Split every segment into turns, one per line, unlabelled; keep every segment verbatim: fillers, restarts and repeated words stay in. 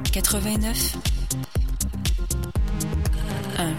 quatre-vingt-neuf un.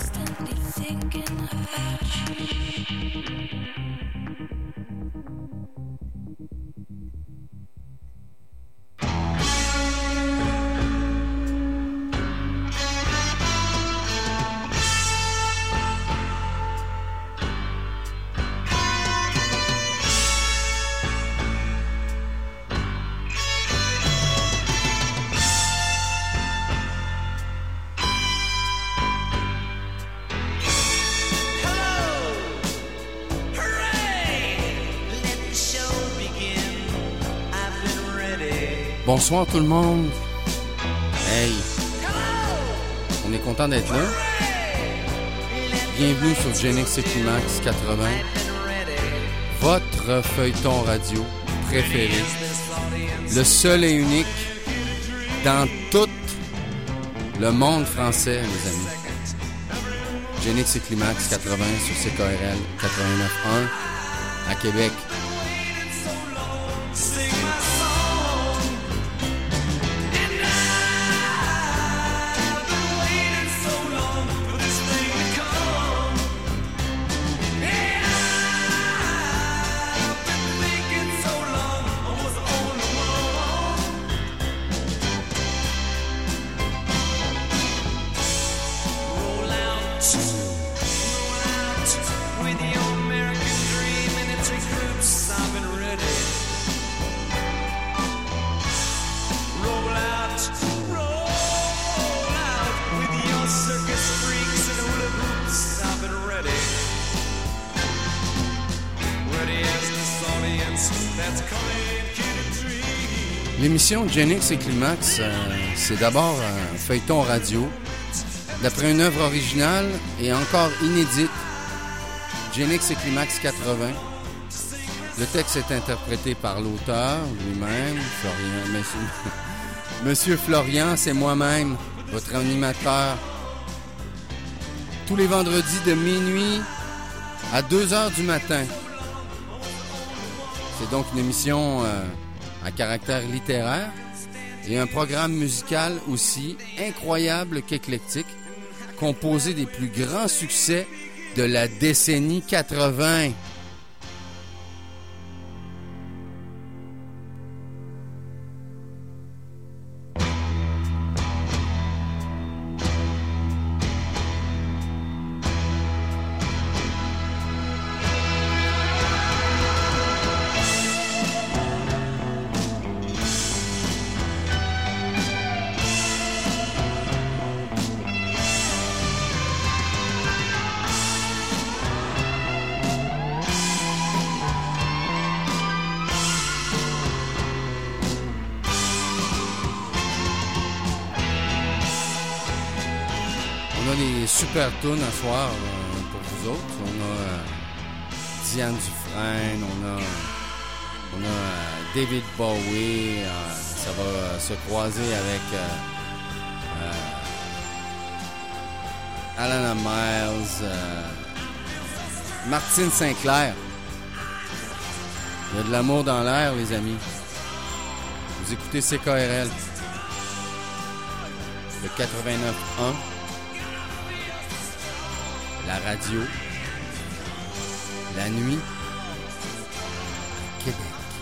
Bonsoir tout le monde. Hey, on est content d'être là. Bienvenue sur Gen X et Climax quatre-vingts, votre feuilleton radio préféré, le seul et unique dans tout le monde français, les amis. Gen X et Climax quatre-vingts sur C K R L quatre-vingt-neuf un à Québec. L'émission Gen X et Climax, euh, c'est d'abord un feuilleton radio, d'après une œuvre originale et encore inédite, Gen X et Climax quatre-vingts. Le texte est interprété par l'auteur lui-même, Florian. Monsieur, Monsieur Florian, c'est moi-même, votre animateur. Tous les vendredis de minuit à deux heures du matin. C'est donc une émission euh, à caractère littéraire et un programme musical aussi incroyable qu'éclectique, composé des plus grands succès de la décennie quatre-vingts. Super tune à soir euh, pour vous autres. On a euh, Diane Dufresne, on a, on a euh, David Bowie. Euh, ça va euh, se croiser avec euh, euh, Alana Miles, euh, Martine Sinclair. Il y a de l'amour dans l'air, les amis. Vous écoutez C K R L, le quatre-vingt-neuf un. La radio, la nuit, Québec.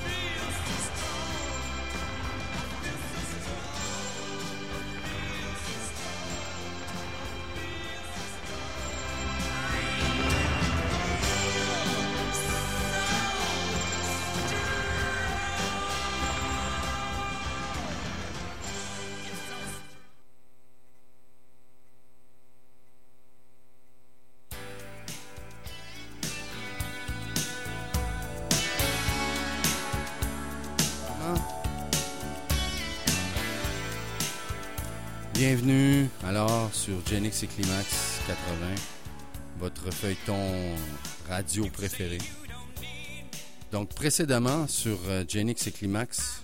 Bienvenue alors sur Gen X et Climax quatre-vingts, votre feuilleton radio préféré. Donc précédemment sur Gen X et Climax,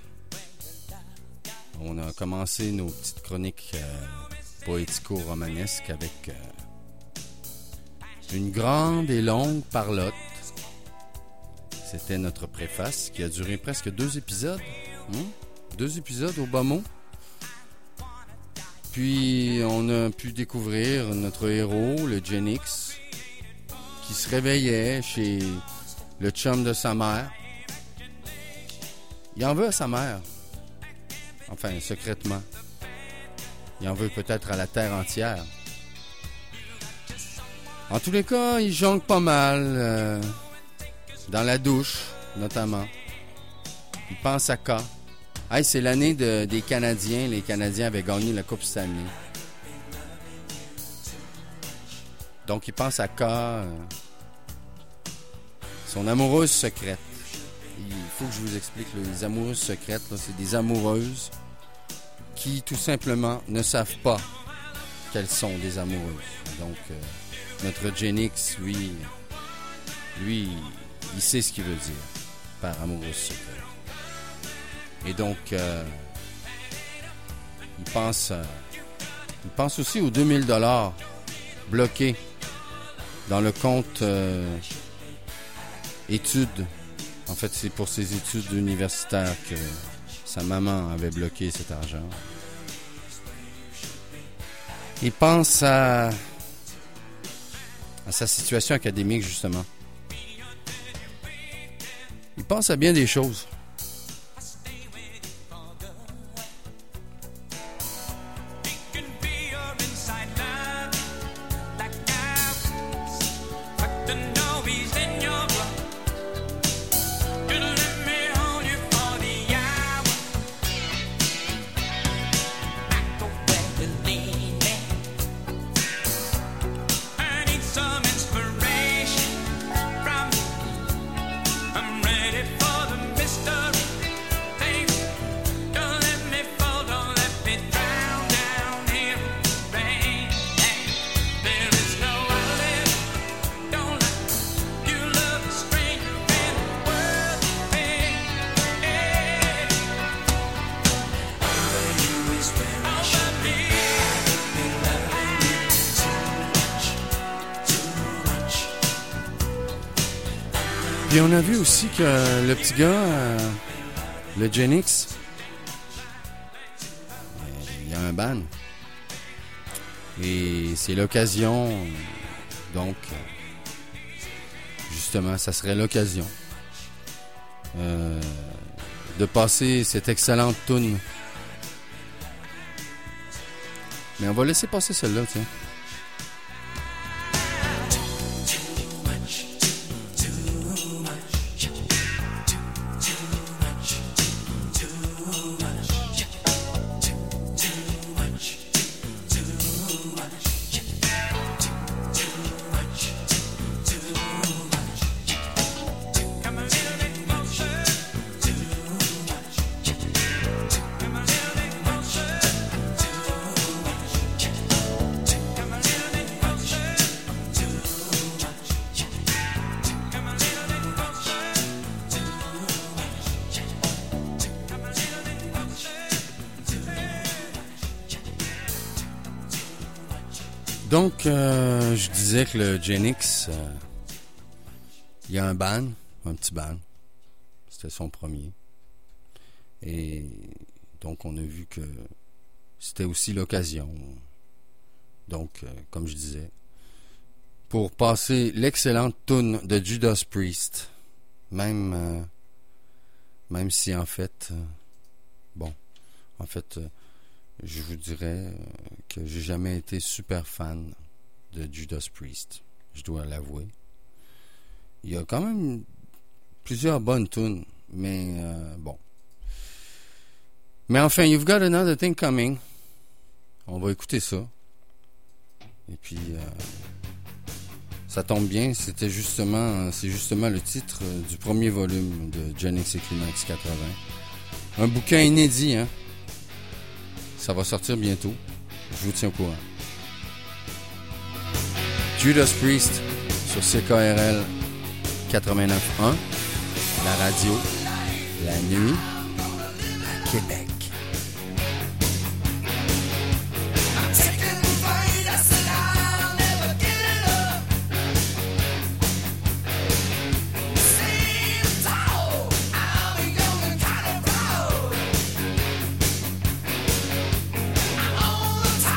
on a commencé nos petites chroniques euh, poético-romanesques avec euh, une grande et longue parlotte. C'était notre préface qui a duré presque deux épisodes. Hein? Deux épisodes au bas mot. puis on a pu découvrir notre héros, le Genix, qui se réveillait chez le chum de sa mère. Il en veut à sa mère. Enfin, secrètement. Il en veut peut-être à la terre entière. En tous les cas, il jongle pas mal. Euh, dans la douche, notamment. Il pense à K. Hey, c'est l'année de, des Canadiens. Les Canadiens avaient gagné la Coupe Stanley. Donc, il pense à K. Euh, son amoureuse secrète. Il faut que je vous explique. Là, les amoureuses secrètes, là, c'est des amoureuses qui, tout simplement, ne savent pas qu'elles sont des amoureuses. Donc, euh, notre Genix, lui, lui, il sait ce qu'il veut dire par amoureuse secrète. Et donc, euh, il pense, euh, il pense aussi aux deux mille dollars bloqués dans le compte euh, études. En fait, c'est pour ses études universitaires que sa maman avait bloqué cet argent. Il pense à, à sa situation académique, justement. Il pense à bien des choses. Puis on a vu aussi que le petit gars, euh, le Genix, euh, il y a un ban. Et c'est l'occasion, donc, justement, ça serait l'occasion euh, de passer cette excellente toune. Mais on va laisser passer celle-là, tiens. Donc, euh, je disais que le Genix, euh, il y a un ban, un petit ban. C'était son premier. Et donc, on a vu que c'était aussi l'occasion. Donc, euh, comme je disais, pour passer l'excellente toune de Judas Priest, même, euh, même si en fait, euh, bon, en fait... Euh, je vous dirais que j'ai jamais été super fan de Judas Priest. Je dois l'avouer. Il y a quand même plusieurs bonnes tunes, mais euh, bon. Mais enfin, You've Got Another Thing Coming. On va écouter ça. Et puis, euh, ça tombe bien. C'était justement, c'est justement le titre du premier volume de Genix et Climax quatre-vingts. Un bouquin inédit, hein. Ça va sortir bientôt. Je vous tiens au courant. Judas Priest sur C K R L quatre-vingt-neuf point un, la radio, la nuit, à Québec.
All the time.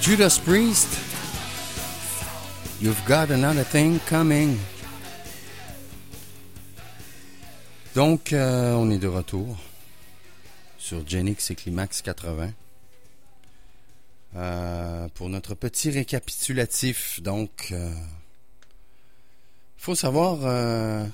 Judas Priest, You've Got Another Thing Coming. Donc, euh, on est de retour sur Genix et Climax quatre-vingts euh, pour notre petit récapitulatif. Donc, il euh, faut savoir euh,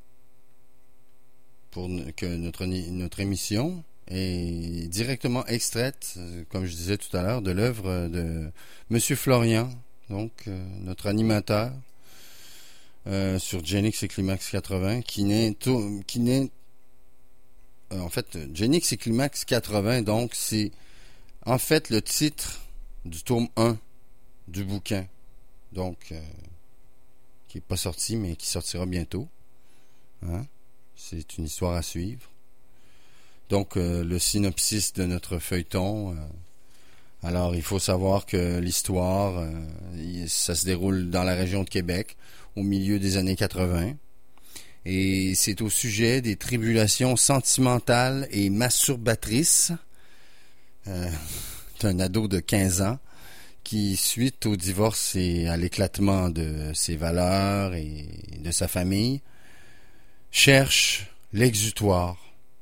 pour que notre, notre émission est directement extraite, comme je disais tout à l'heure, de l'œuvre de Monsieur Florian, donc euh, notre animateur euh, sur Genix et Climax quatre-vingts, qui n'est tout, qui n'est euh, en fait Genix et Climax quatre-vingts, donc c'est en fait le titre du tome un du bouquin, donc euh, qui n'est pas sorti mais qui sortira bientôt, hein? C'est une histoire à suivre. Donc, euh, le synopsis de notre feuilleton. Euh, alors, il faut savoir que l'histoire, euh, ça se déroule dans la région de Québec, au milieu des années quatre-vingts. Et c'est au sujet des tribulations sentimentales et masturbatrices euh, d'un ado de quinze ans qui, suite au divorce et à l'éclatement de ses valeurs et de sa famille, cherche l'exutoire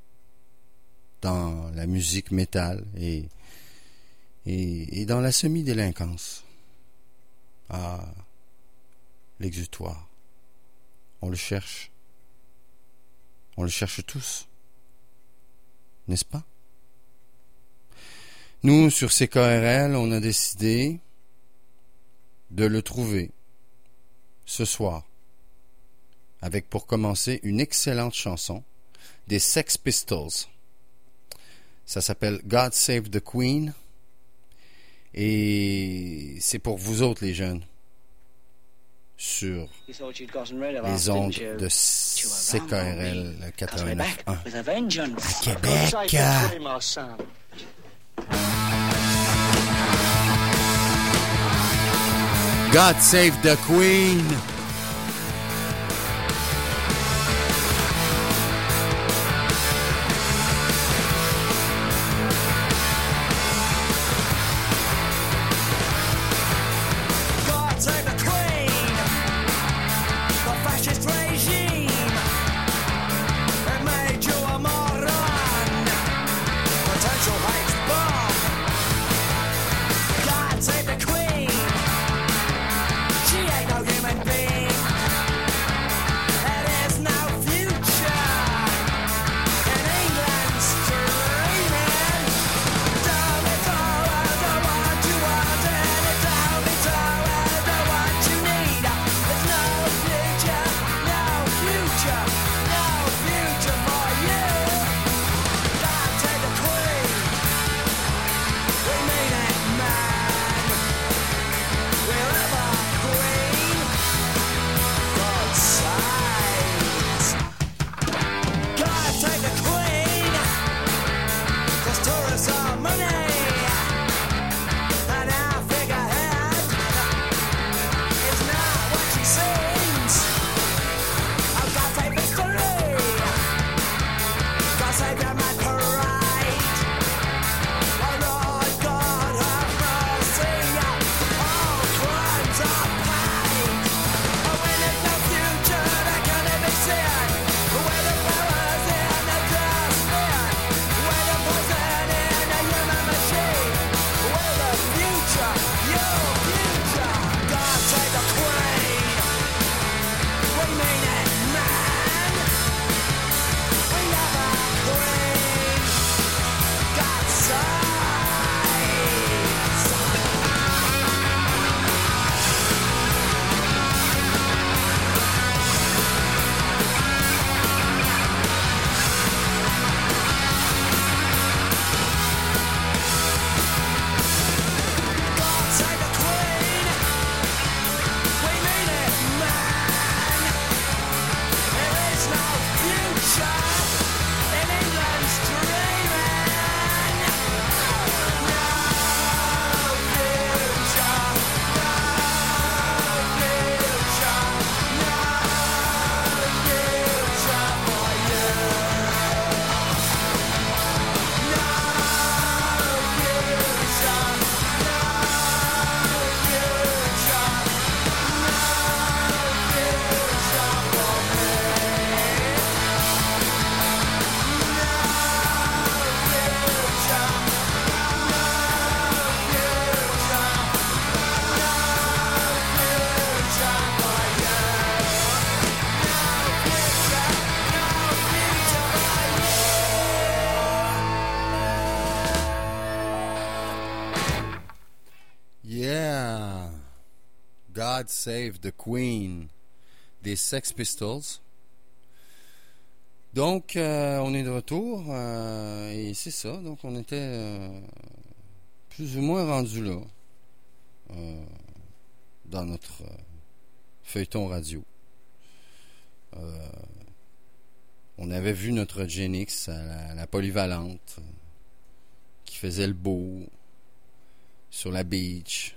dans la musique métal et, et, et dans la semi-délinquance. Ah, l'exutoire. On le cherche. On le cherche tous. N'est-ce pas? Nous, sur C K R L, on a décidé de le trouver ce soir, avec pour commencer une excellente chanson des Sex Pistols. Ça s'appelle God Save the Queen. Et c'est pour vous autres, les jeunes, sur les ondes de C K R L quatre-vingt-neuf point un à Québec. God Save the Queen.
Save the Queen. She ain't no human being.
God Save the Queen des Sex Pistols. Donc, euh, on est de retour euh, et c'est ça. Donc, on était euh, plus ou moins rendu là euh, dans notre euh, feuilleton radio. Euh, on avait vu notre Genix à la, à la polyvalente euh, qui faisait le beau sur la beach.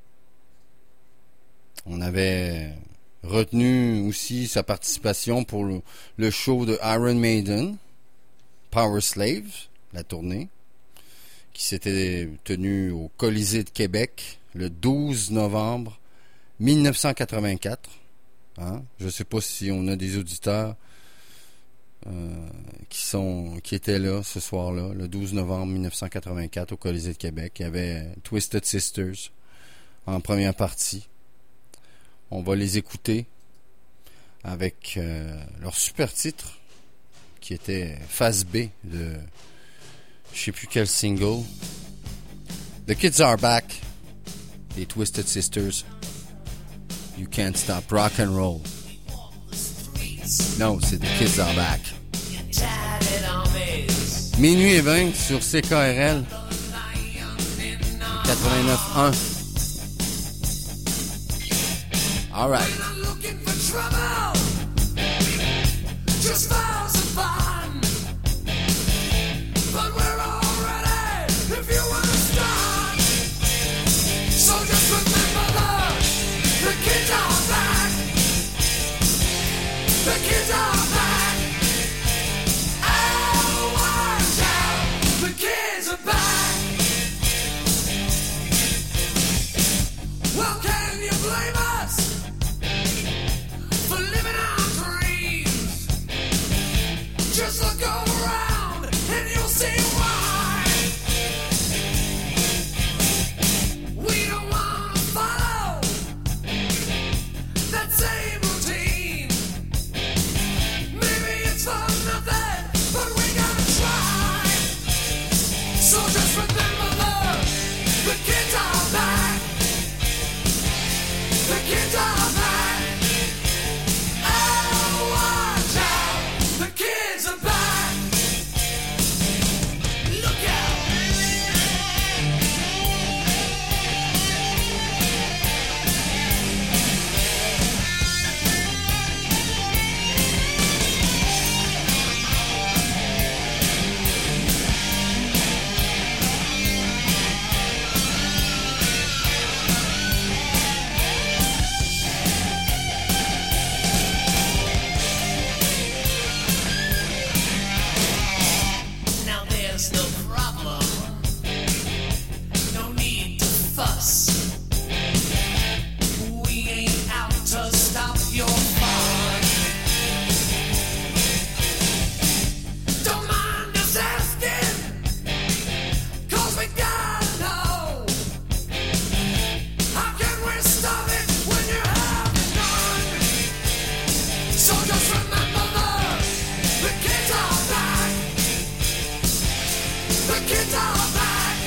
On avait retenu aussi sa participation pour le, le show de Iron Maiden, Power Slave, la tournée, qui s'était tenue au Colisée de Québec le douze novembre mille neuf cent quatre-vingt-quatre. Hein? Je ne sais pas si on a des auditeurs euh, qui sont qui étaient là ce soir-là, le douze novembre mille neuf cent quatre-vingt-quatre au Colisée de Québec. Il y avait Twisted Sisters en première partie. On va les écouter avec euh, leur super titre qui était Phase B de je sais plus quel single. The Kids Are Back des Twisted Sisters. You Can't Stop Rock and Roll. Non, c'est The Kids Are Back. Minuit et vingt sur C K R L quatre-vingt-neuf point un. All right. Just for some fun, but we're all ready if you want to start. So just remember the, the kids are back. The kids are back. Oh, watch out. The kids are back. Well, can you blame us for living our dreams? Just look around and you'll see why. We don't want to follow that same routine. Maybe it's for nothing, but we gotta try. So just remember the, the kids are back. The kids are back. Oh, watch out. The kids are back. Look out. Now there's no problem. No need to fuss. We ain't out to stop your fun. Don't mind us asking, 'cause we gotta know. How can we stop it when you have none? So just remember the, the kids are back. The kids are back.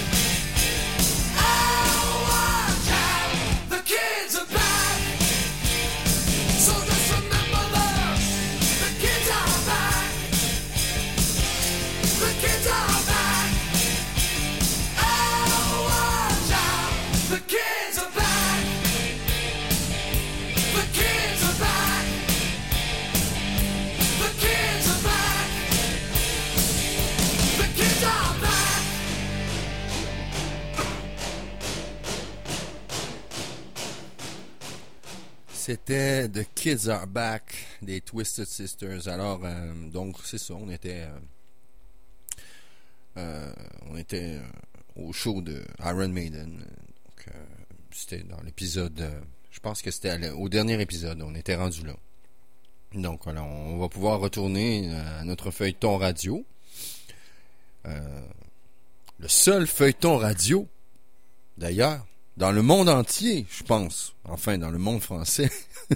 Oh, watch out. The kids are back. So just remember the, the kids are back. The kids are back. Oh, watch out. The kids are back. The kids are back. The kids are back. The kids are back. C'était The Kids Are Back des Twisted Sisters. Alors, euh, donc, c'est ça, on était euh, euh, on était euh, au show de Iron Maiden. Donc, euh, c'était dans l'épisode, euh, je pense que c'était à l- au dernier épisode, on était rendu là. Donc, voilà, on va pouvoir retourner à notre feuilleton radio. Euh, le seul feuilleton radio, d'ailleurs, dans le monde entier, je pense. Enfin, dans le monde français.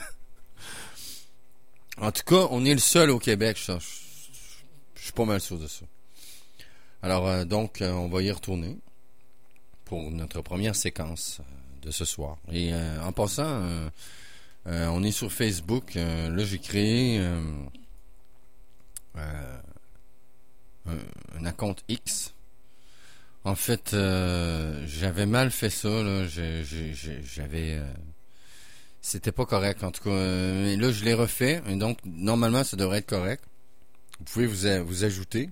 En tout cas, on est le seul au Québec. Je, je, je suis pas mal sûr de ça. Alors, euh, donc, euh, on va y retourner pour notre première séquence de ce soir. Et euh, en passant, euh, euh, on est sur Facebook. Euh, là, j'ai créé euh, euh, un, un compte X. En fait, euh, j'avais mal fait ça. Là. J'ai, j'ai, j'avais, euh, c'était pas correct en tout cas. Euh, mais là, je l'ai refait. Et donc, normalement, ça devrait être correct. Vous pouvez vous, a, vous ajouter.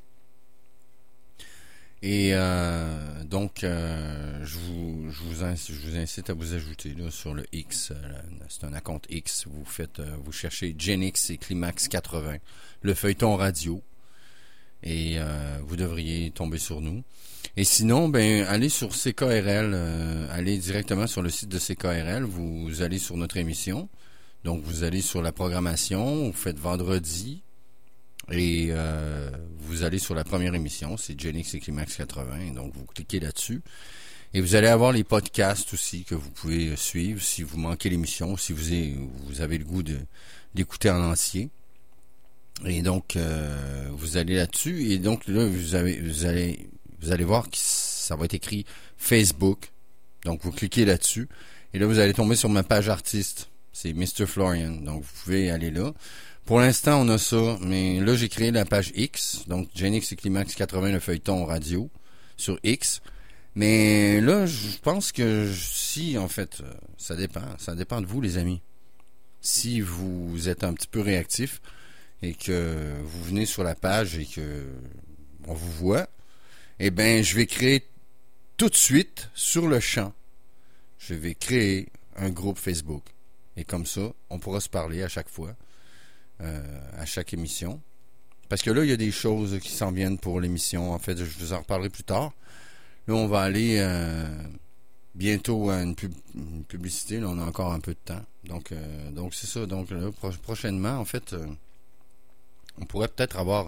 Et euh, donc, euh, je, vous, je, vous incite, je vous incite à vous ajouter là, sur le X. Euh, c'est un compte X. Vous faites, euh, vous cherchez Genix et Climax quatre-vingts, le feuilleton radio. Et euh, vous devriez tomber sur nous. Et sinon, ben allez sur C K R L, euh, allez directement sur le site de C K R L. Vous allez sur notre émission. Donc, vous allez sur la programmation. Vous faites vendredi. Et euh, vous allez sur la première émission, c'est Genix et Climax quatre-vingts, donc vous cliquez là-dessus. Et vous allez avoir les podcasts aussi que vous pouvez suivre si vous manquez l'émission, si vous avez, vous avez le goût de d'écouter en entier. Et donc, euh, vous allez là-dessus, et donc là, vous, avez, vous, allez, vous allez voir que ça va être écrit Facebook. Donc, vous cliquez là-dessus, et là, vous allez tomber sur ma page artiste, c'est mister Florian, donc vous pouvez aller là. Pour l'instant, on a ça, mais là, j'ai créé la page X, donc Genix et Climax quatre-vingts, le feuilleton radio, sur X. Mais là, je pense que si, en fait, ça dépend, ça dépend de vous, les amis. Si vous êtes un petit peu réactif et que vous venez sur la page et que on vous voit, eh bien, je vais créer tout de suite, sur le champ, je vais créer un groupe Facebook. Et comme ça, on pourra se parler à chaque fois. Euh, à chaque émission. Parce que là, il y a des choses qui s'en viennent pour l'émission. En fait, je vous en reparlerai plus tard. Là, on va aller euh, bientôt à une, pub- une publicité. Là, on a encore un peu de temps. Donc, euh, donc c'est ça. Donc, là, pro- prochainement, en fait, euh, on pourrait peut-être avoir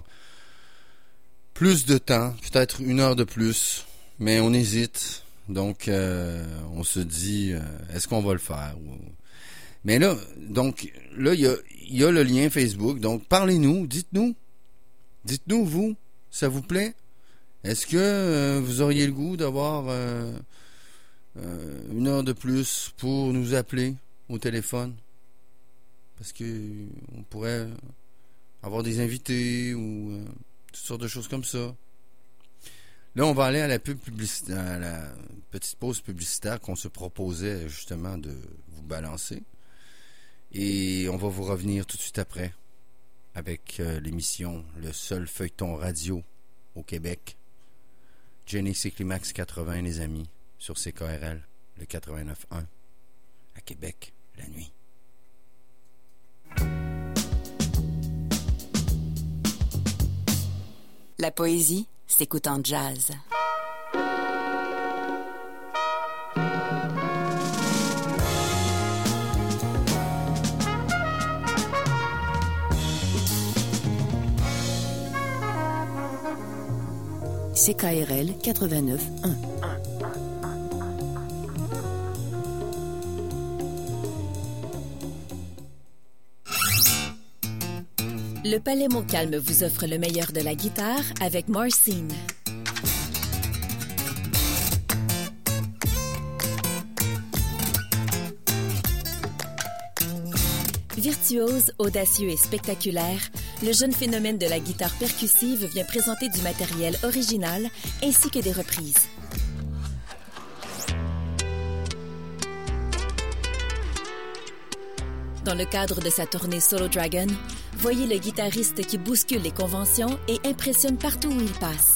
plus de temps. Peut-être une heure de plus. Mais on hésite. Donc, euh, on se dit, euh, est-ce qu'on va le faire? Ou... Mais là, donc, là, il y a, il y a le lien Facebook. Donc, parlez-nous, dites-nous. Dites-nous, vous, ça vous plaît? Est-ce que euh, vous auriez le goût d'avoir euh, euh, une heure de plus pour nous appeler au téléphone? Parce que on pourrait avoir des invités ou euh, toutes sortes de choses comme ça. Là, on va aller à la pub publicitaire, à la petite pause publicitaire qu'on se proposait justement de vous balancer. Et on va vous revenir tout de suite après avec euh, l'émission Le seul feuilleton radio au Québec. Genix et Climax quatre-vingts, les amis, sur C K R L, le quatre-vingt-neuf point un, à Québec, la nuit.
La poésie s'écoute en jazz. C K R L quatre-vingt-neuf point un.
Le Palais Montcalm vous offre le meilleur de la guitare avec Marcine. Virtuose, audacieux et spectaculaire, le jeune phénomène de la guitare percussive vient présenter du matériel original ainsi que des reprises. Dans le cadre de sa tournée Solo Dragon, voyez le guitariste qui bouscule les conventions et impressionne partout où il passe.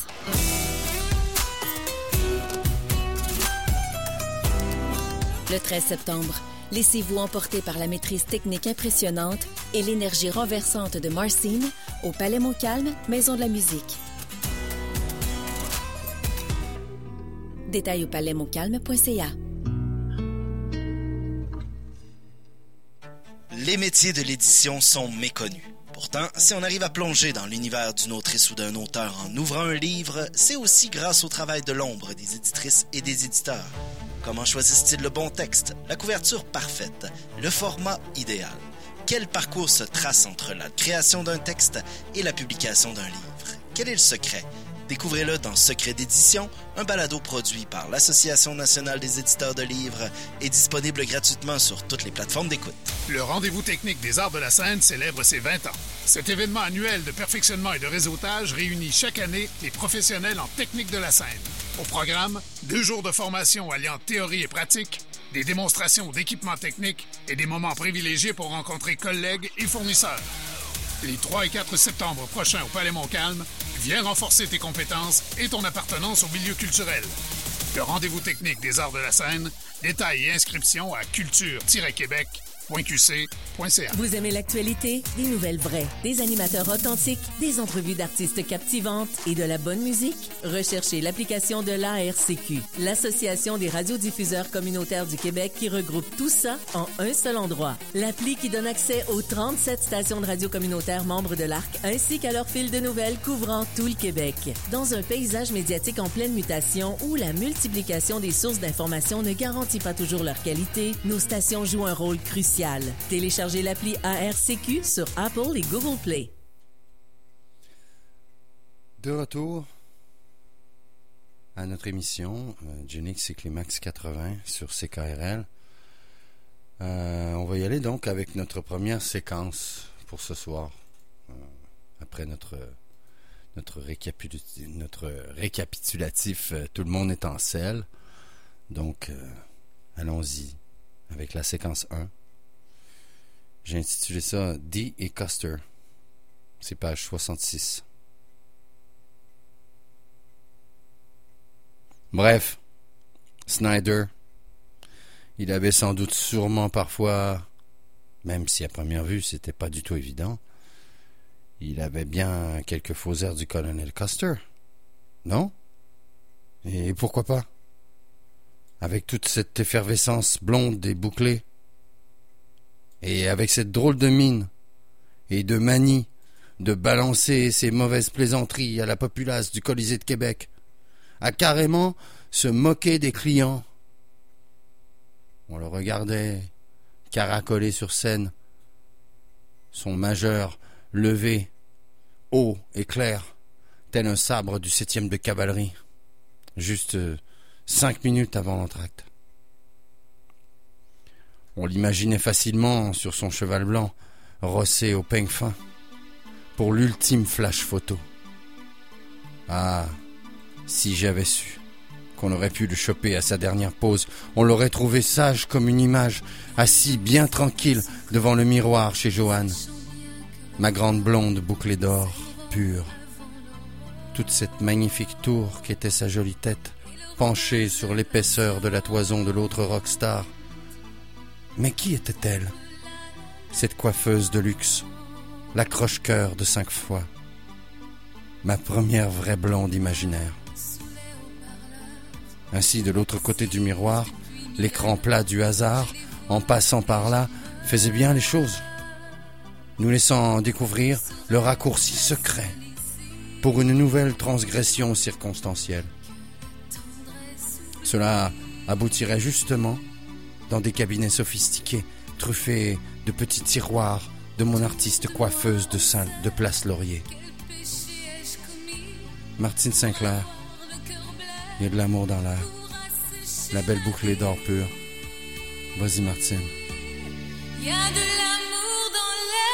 Le treize septembre, laissez-vous emporter par la maîtrise technique impressionnante et l'énergie renversante de Marcine au Palais Montcalm, Maison de la musique. Détails au palais montcalm point c a.
Les métiers de l'édition sont méconnus. Pourtant, si on arrive à plonger dans l'univers d'une autrice ou d'un auteur en ouvrant un livre, c'est aussi grâce au travail de l'ombre des éditrices et des éditeurs. Comment choisissent-ils le bon texte, la couverture parfaite, le format idéal? Quel parcours se trace entre la création d'un texte et la publication d'un livre? Quel est le secret? Découvrez-le dans Secret d'édition, un balado produit par l'Association nationale des éditeurs de livres et disponible gratuitement sur toutes les plateformes d'écoute.
Le Rendez-vous technique des arts de la scène célèbre ses vingt ans. Cet événement annuel de perfectionnement et de réseautage réunit chaque année les professionnels en technique de la scène. Au programme, deux jours de formation alliant théorie et pratique, des démonstrations d'équipements techniques et des moments privilégiés pour rencontrer collègues et fournisseurs. Les trois et quatre septembre prochains au Palais Montcalm, viens renforcer tes compétences et ton appartenance au milieu culturel. Le Rendez-vous technique des arts de la scène, détails et inscriptions à culture tiret québec point q c point c a.
Vous aimez l'actualité? Des nouvelles vraies, des animateurs authentiques, des entrevues d'artistes captivantes et de la bonne musique? Recherchez l'application de l'A R C Q, l'Association des radiodiffuseurs communautaires du Québec, qui regroupe tout ça en un seul endroit. L'appli qui donne accès aux trente-sept stations de radio communautaires membres de l'A R C, ainsi qu'à leur fil de nouvelles couvrant tout le Québec. Dans un paysage médiatique en pleine mutation où la multiplication des sources d'informations ne garantit pas toujours leur qualité, nos stations jouent un rôle crucial. Téléchargez l'appli A R C Q sur Apple et Google Play.
De retour à notre émission euh, Genix et Climax quatre-vingts sur C K R L. Euh, on va y aller donc avec notre première séquence pour ce soir. Euh, après notre notre, récapitu- notre récapitulatif euh, Tout le monde est en selle. Donc euh, allons-y avec la séquence un. J'ai intitulé ça Dee et Custer. C'est page soixante-six. Bref, Snyder, il avait sans doute sûrement parfois, même si à première vue c'était pas du tout évident, il avait bien quelques faux airs du colonel Custer. Non? Et pourquoi pas? Avec toute cette effervescence blonde et bouclée, et avec cette drôle de mine et de manie de balancer ses mauvaises plaisanteries à la populace du Colisée de Québec, à carrément se moquer des clients. On le regardait caracoler sur scène, son majeur levé, haut et clair, tel un sabre du septième de cavalerie, juste euh, cinq minutes avant l'entracte. On l'imaginait facilement sur son cheval blanc, rossé au peigne fin, pour l'ultime flash photo. Ah, si j'avais su qu'on aurait pu le choper à sa dernière pose, on l'aurait trouvé sage comme une image, assis bien tranquille devant le miroir chez Joanne. Ma grande blonde bouclée d'or, pure. Toute cette magnifique tour qu'était sa jolie tête, penchée sur l'épaisseur de la toison de l'autre rockstar. Mais qui était-elle, cette coiffeuse de luxe, la croche-cœur de cinq fois, ma première vraie blonde imaginaire? Ainsi, de l'autre côté du miroir, l'écran plat du hasard, en passant par là, faisait bien les choses, nous laissant découvrir le raccourci secret pour une nouvelle transgression circonstancielle. Cela aboutirait justement dans des cabinets sophistiqués, truffés de petits tiroirs de mon artiste coiffeuse de, Saint, de Place Laurier. Martine Sinclair, il y a de l'amour dans l'air. La belle bouclée d'or pur. Vas-y, Martine.
Il y a de l'amour dans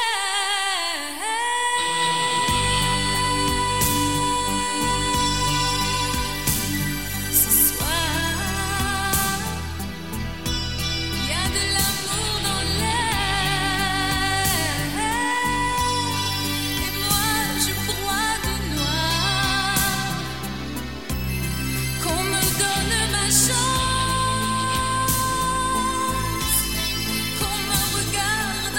l'air. Ce soir, il y a de l'amour dans l'air. Et moi, je broie de noir. Qu'on me donne ma chance. Qu'on me regarde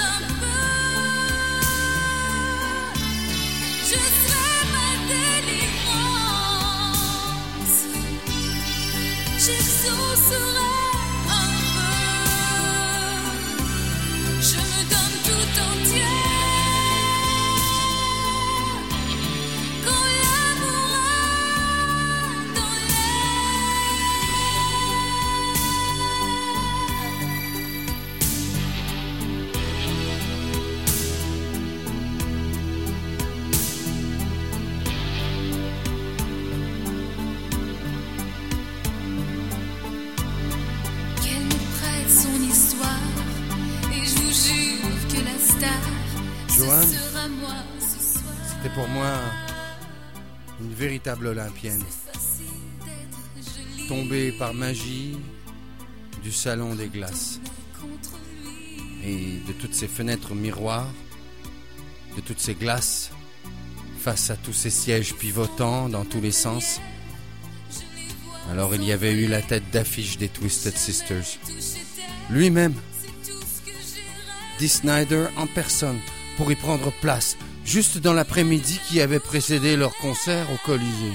Joanne,
Ce sera moi ce soir.
c'était pour moi une véritable olympienne,
Facile d'être jolie
tombée par magie du salon des glaces
contre lui.
et de toutes ces fenêtres miroirs, de toutes ces glaces, face à tous ces sièges pivotants dans tous les sens. Alors il y avait eu la tête d'affiche des Twisted Sisters, lui-même, Dee Snider en personne, pour y prendre place, juste dans l'après-midi qui avait précédé leur concert au Colisée.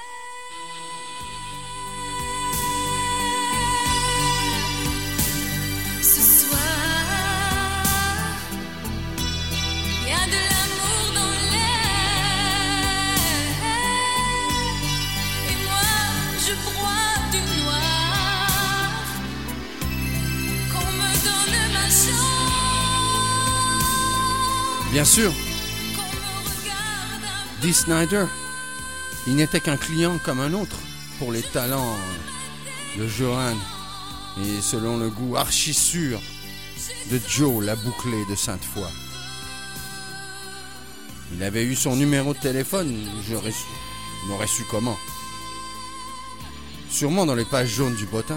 Ce soir, il y a de l'amour dans l'air. Et moi, je broie du noir. Qu'on me donne ma chance.
Bien sûr,
Qu'on me regarde un peu.
Dee Snider, il n'était qu'un client comme un autre pour les talents de Joanne et selon le goût archi sûr de Joe la bouclée de Sainte-Foy. Il avait eu son numéro de téléphone, j'aurais su, il m'aurait su comment. Sûrement dans les pages jaunes du bottin.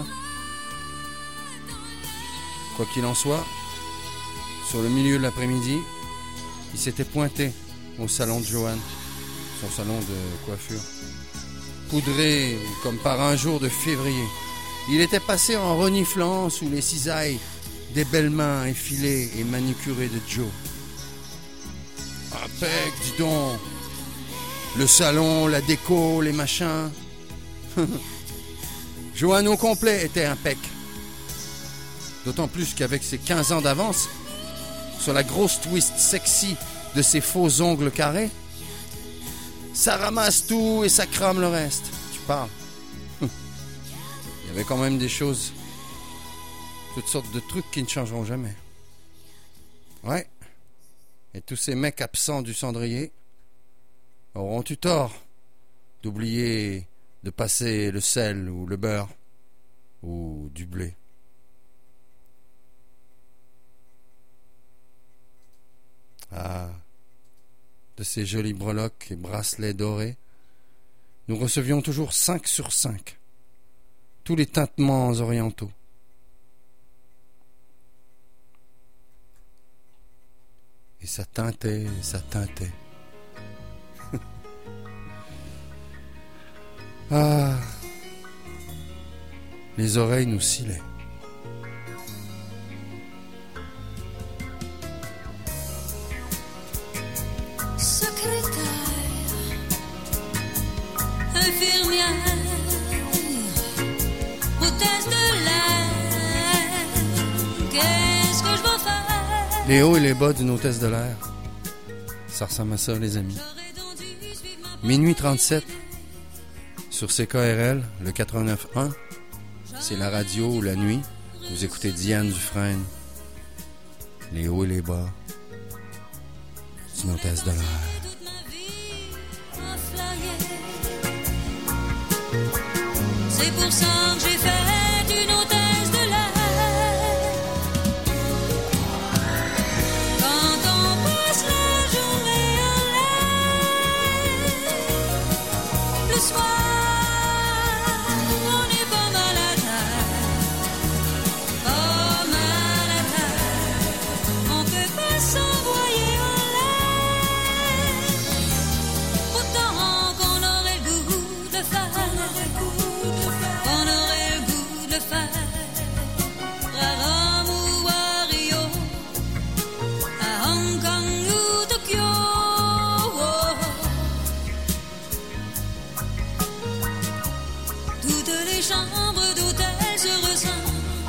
Quoi qu'il en soit, sur le milieu de l'après-midi, il s'était pointé au salon de Joanne, son salon de coiffure. Poudré comme par un jour de février, il était passé en reniflant sous les cisailles des belles mains effilées et manicurées de Joe. Impec, dis donc. Le salon, la déco, les machins. Joanne au complet était impec. D'autant plus qu'avec ses quinze ans d'avance, sur la grosse twist sexy de ses faux ongles carrés, ça ramasse tout et ça crame le reste. Tu parles. Il y avait quand même des choses, toutes sortes de trucs qui ne changeront jamais. Ouais. Et tous ces mecs absents du cendrier auront eu tort d'oublier de passer le sel ou le beurre ou du blé. Ah, de ces jolis breloques et bracelets dorés, nous recevions toujours cinq sur cinq. Tous les tintements orientaux. Et ça teintait, ça teintait. Ah, les oreilles nous silaient.
Secrétaire, infirmière, hôtesse de l'air, qu'est-ce que je dois faire?
Les hauts et les bas d'une hôtesse de l'air. Ça ressemble à ça, les amis.
J'aurais donc dû suivre ma
Minuit trente-sept, sur C K R L, le quatre-vingt-neuf un. C'est la radio ou la nuit. Vous écoutez Diane Dufresne. Les hauts et les bas d'une hôtesse de l'air.
toute ma vie à flyer. C'est pour ça que j'ai fait une hôtesse de l'air. Quand on passe la journée en l'air, le soir on est pas mal à terre, pas mal à terre. On peut pas s'envoyer en l'air autant qu'on aurait le goût de faire. On aurait le goût de faire à Rome ou à Rio, à Hong Kong ou Tokyo. Toutes les chambres d'hôtel se ressemblent,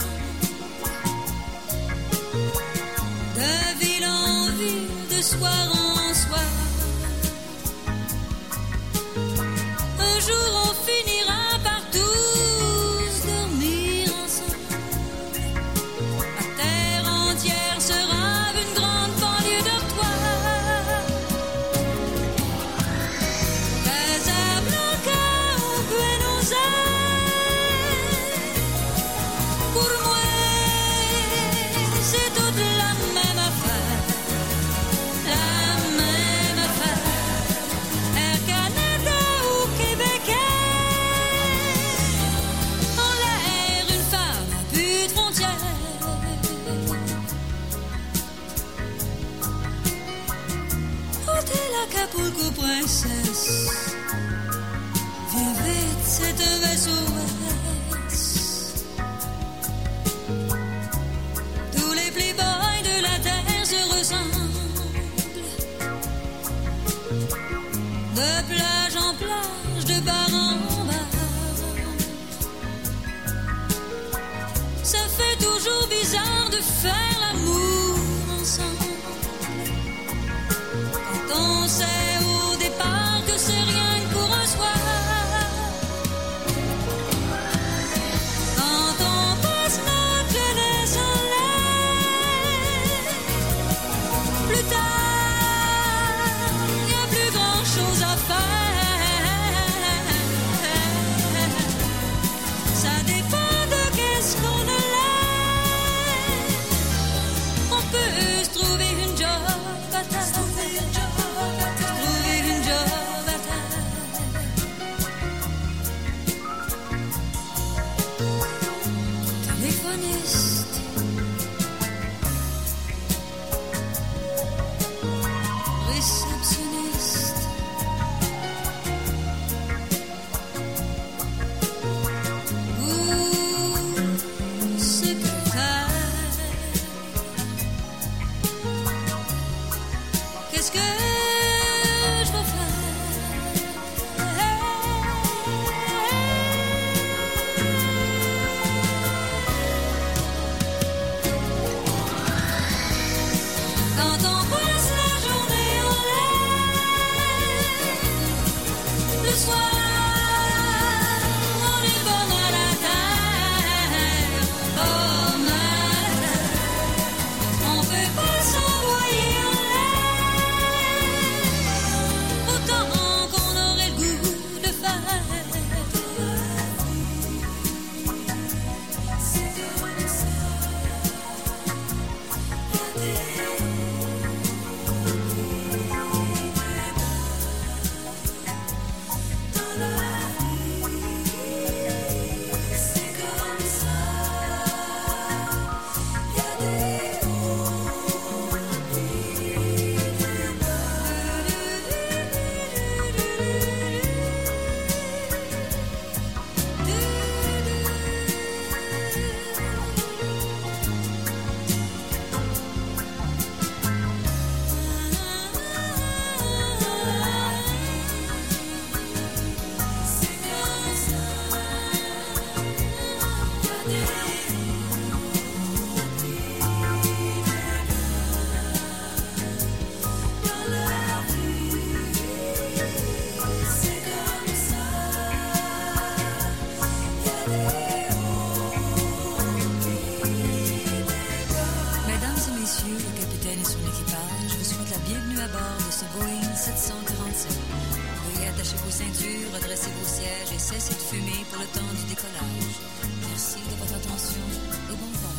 de ville en ville, de soir en soir. Un jour on finira par tous dormir ensemble. La terre entière sera une grande banlieue dortoir. Casablanca ou Buenos Aires, pour moi c'est toute la même affaire. La Acapulco, princesse. Viens vite, c'est un S O S. Tous les playboys de la terre se ressemblent. De plage en plage, de bar en bar. Ça fait toujours bizarre de faire l'amour ensemble. Quand on sait au départ que c'est rien que pour un soir. Quand on passe notre jeunesse en l'air. Plus tard, y a plus grand chose à faire. Ça dépend de qu'est-ce qu'on a l'air. On peut se trouver une job à terre. Trouver une job à terre. Téléphoniste. Réceptionniste. Ou secrétaire. Qu'est-ce que je vais faire? Quand on passe la journée en l'air, le soir, on est bon à la terre, bon à la terre. On peut pas s'envoyer en l'air, autant qu'on aurait le goût de faire. C'est comme ça. Mesdames et messieurs, le capitaine et son équipage vous souhaitent la bienvenue à bord de ce Boeing sept cent quarante-sept. Veuillez attacher vos ceintures, redresser vos sièges et cesser de fumer pour le temps du décollage. Merci de votre attention et bon vol.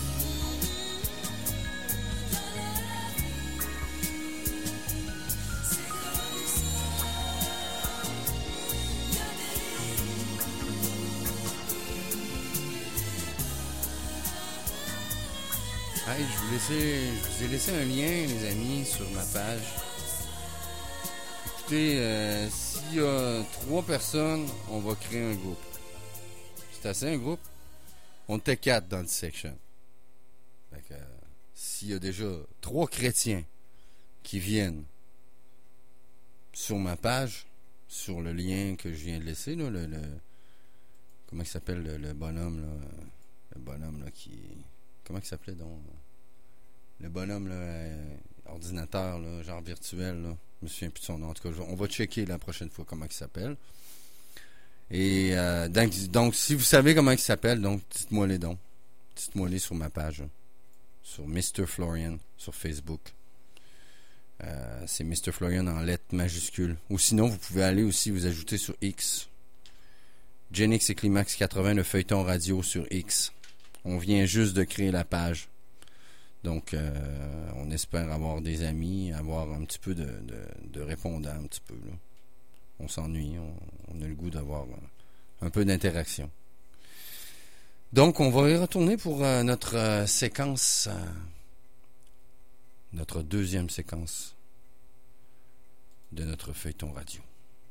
Hey, je vous, laissais, je vous ai laissé un lien, les amis, sur ma page. Écoutez, euh, s'il y a trois personnes, on va créer un groupe. C'est assez un groupe? On était quatre dans le section. Fait que, euh, s'il y a déjà trois chrétiens qui viennent sur ma page, sur le lien que je viens de laisser, là, le, le comment il s'appelle le, le bonhomme, là, le bonhomme là qui, comment il s'appelait donc? Le bonhomme, là, euh, ordinateur, là, genre virtuel, là. Je me souviens plus de son nom. En tout cas, on va checker la prochaine fois comment il s'appelle. Et euh, donc, donc, si vous savez comment il s'appelle, donc dites-moi les dons. Dites-moi les sur ma page. Là, sur mister Florian, sur Facebook. Euh, c'est mister Florian en lettres majuscules. Ou sinon, vous pouvez aller aussi vous ajouter sur X. Genix et Climax quatre-vingts, le feuilleton radio sur X. On vient juste de créer la page. Donc, euh, on espère avoir des amis, avoir un petit peu de, de, de répondants, un petit peu. Là. On s'ennuie, on, on a le goût d'avoir un peu d'interaction. Donc, on va y retourner pour euh, notre euh, séquence, euh, notre deuxième séquence de notre feuilleton radio.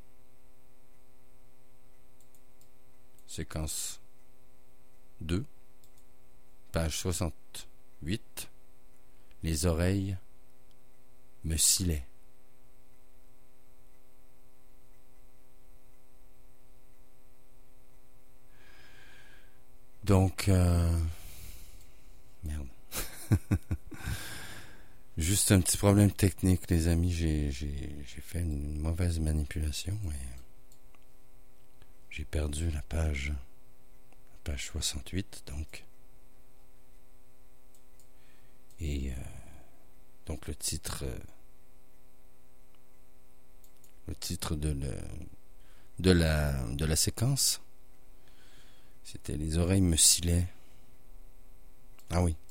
Séquence deux, page soixante-huit. Les oreilles me sciellaient. Donc, euh... merde. Juste un petit problème technique, les amis. J'ai, j'ai, j'ai fait une mauvaise manipulation et j'ai perdu la page, la page soixante-huit, donc. Et euh, donc le titre, euh, le titre de, le, de la de la séquence, c'était les oreilles me sciellaient. Ah oui.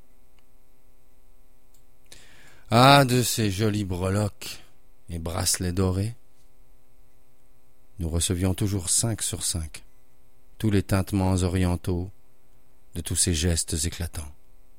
Ah, de ces jolies breloques et bracelets dorés, nous recevions toujours cinq sur cinq, tous les tintements orientaux de tous ces gestes éclatants.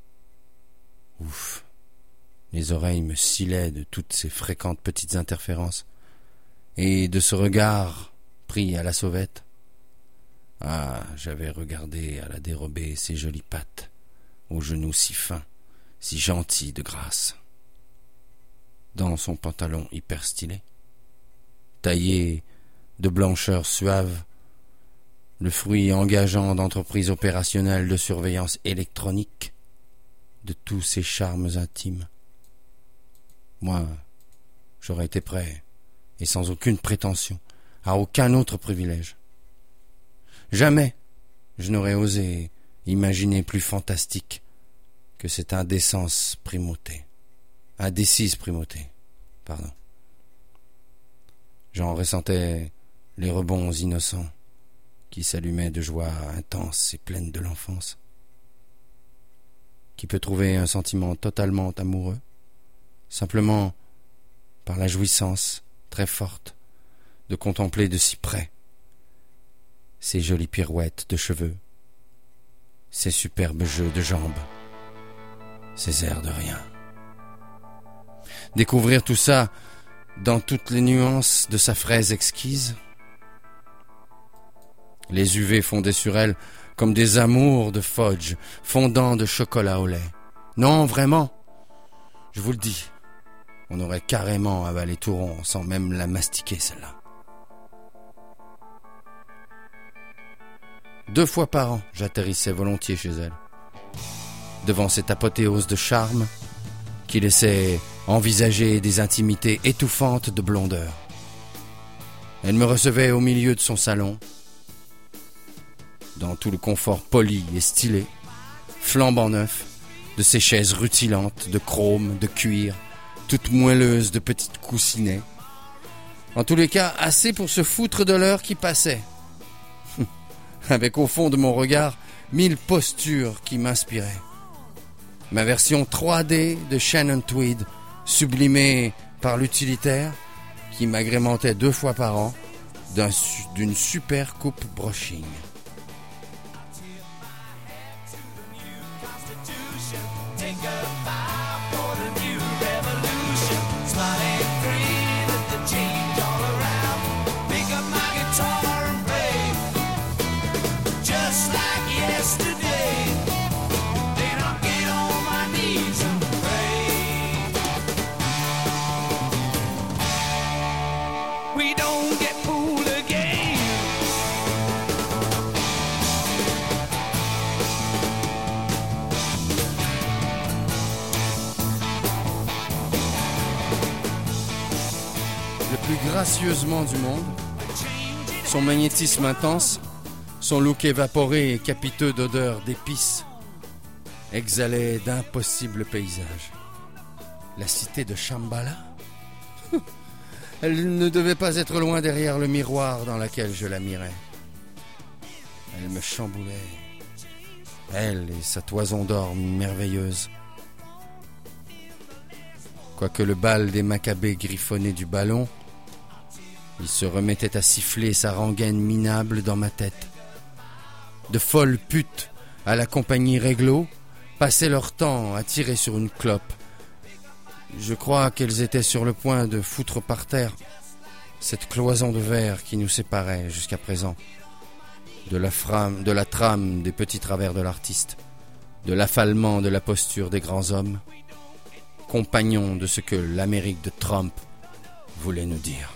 Ouf, les oreilles me sciellaient de toutes ces fréquentes petites interférences, et de ce regard pris à la sauvette. Ah, j'avais regardé à la dérobée ces jolies pattes, aux genoux si fins, si gentils de grâce. Dans son pantalon hyper stylé, taillé de blancheur suave, le fruit engageant d'entreprises opérationnelles de surveillance électronique, de tous ses charmes intimes. Moi, j'aurais été prêt, et sans aucune prétention, à aucun autre privilège. Jamais je n'aurais osé imaginer plus fantastique que cette indécence primauté. Indécise primauté, pardon. J'en ressentais les rebonds innocents qui s'allumaient de joie intense et pleine de l'enfance. Qui peut trouver un sentiment totalement amoureux, simplement par la jouissance très forte de contempler de si près ces jolies pirouettes de cheveux, ces superbes jeux de jambes, ces airs de rien. Découvrir tout ça dans toutes les nuances de sa fraise exquise. Les U V fondaient sur elle comme des amours de fudge fondant de chocolat au lait. Non, vraiment, je vous le dis, on aurait carrément avalé tout rond sans même la mastiquer, celle-là. Deux fois par an, j'atterrissais volontiers chez elle, devant cette apothéose de charme qui laissait envisager des intimités étouffantes de blondeur. Elle me recevait au milieu de son salon, dans tout le confort poli et stylé, flambant neuf, de ses chaises rutilantes, de chrome, de cuir, toutes moelleuses de petites coussinets. En tous les cas, assez pour se foutre de l'heure qui passait. Avec au fond de mon regard mille postures qui m'inspiraient. Ma version trois D de Shannon Tweed, sublimée par l'utilitaire, qui m'agrémentait deux fois par an d'un, d'une super coupe brushing. Gracieusement du monde, son magnétisme intense, son look évaporé et capiteux d'odeurs d'épices, exhalait d'impossibles paysages. La cité de Shambhala? Elle ne devait pas être loin derrière le miroir dans lequel je la mirais. Elle me chamboulait, elle et sa toison d'or merveilleuse. Quoique le bal des Maccabées griffonnait du ballon, il se remettait à siffler sa rengaine minable dans ma tête. De folles putes à la compagnie réglo passaient leur temps à tirer sur une clope Je crois qu'elles étaient sur le point de foutre par terre cette cloison de verre qui nous séparait jusqu'à présent de la, frame, de la trame des petits travers de l'artiste, de l'affalement de la posture des grands hommes, compagnons de ce que l'Amérique de Trump voulait nous dire.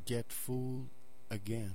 Get Fooled Again.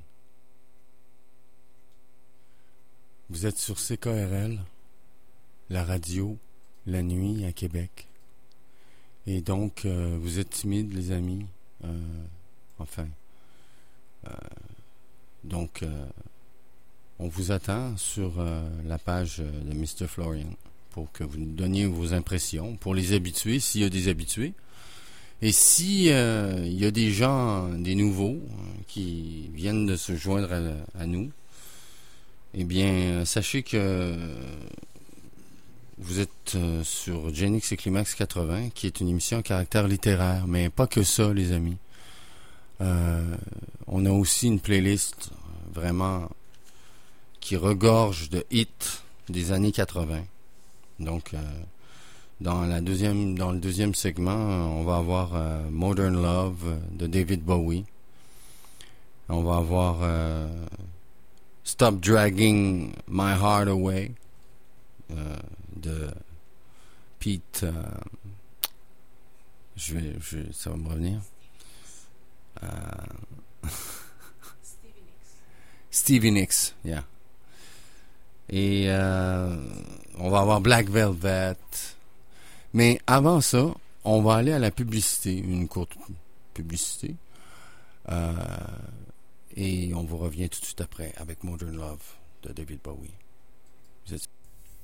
Vous êtes sur C K R L, la radio, la nuit à Québec. Et donc, euh, vous êtes timides, les amis. Euh, enfin. Euh, donc, euh, on vous attend sur euh, la page de mister Florian pour que vous nous donniez vos impressions, pour les habitués, s'il y a des habitués. Et si euh, il y a des gens, des nouveaux, euh, qui viennent de se joindre à, à nous, eh bien, sachez que vous êtes euh, sur Genix et Climax quatre-vingts, qui est une émission à caractère littéraire, mais pas que ça, les amis. Euh, on a aussi une playlist vraiment qui regorge de hits des années quatre-vingts. Donc, euh, dans la deuxième, dans le deuxième segment, on va avoir euh, Modern Love de David Bowie. On va avoir euh, Stop Dragging My Heart Away euh, de Pete. Euh, je vais, je, ça va me revenir. Euh, Stevie Nicks, yeah. Et euh, on va avoir Black Velvet. Mais avant ça, on va aller à la publicité, une courte publicité. Euh, et on vous revient tout de suite après avec Modern Love de David Bowie. Vous êtes...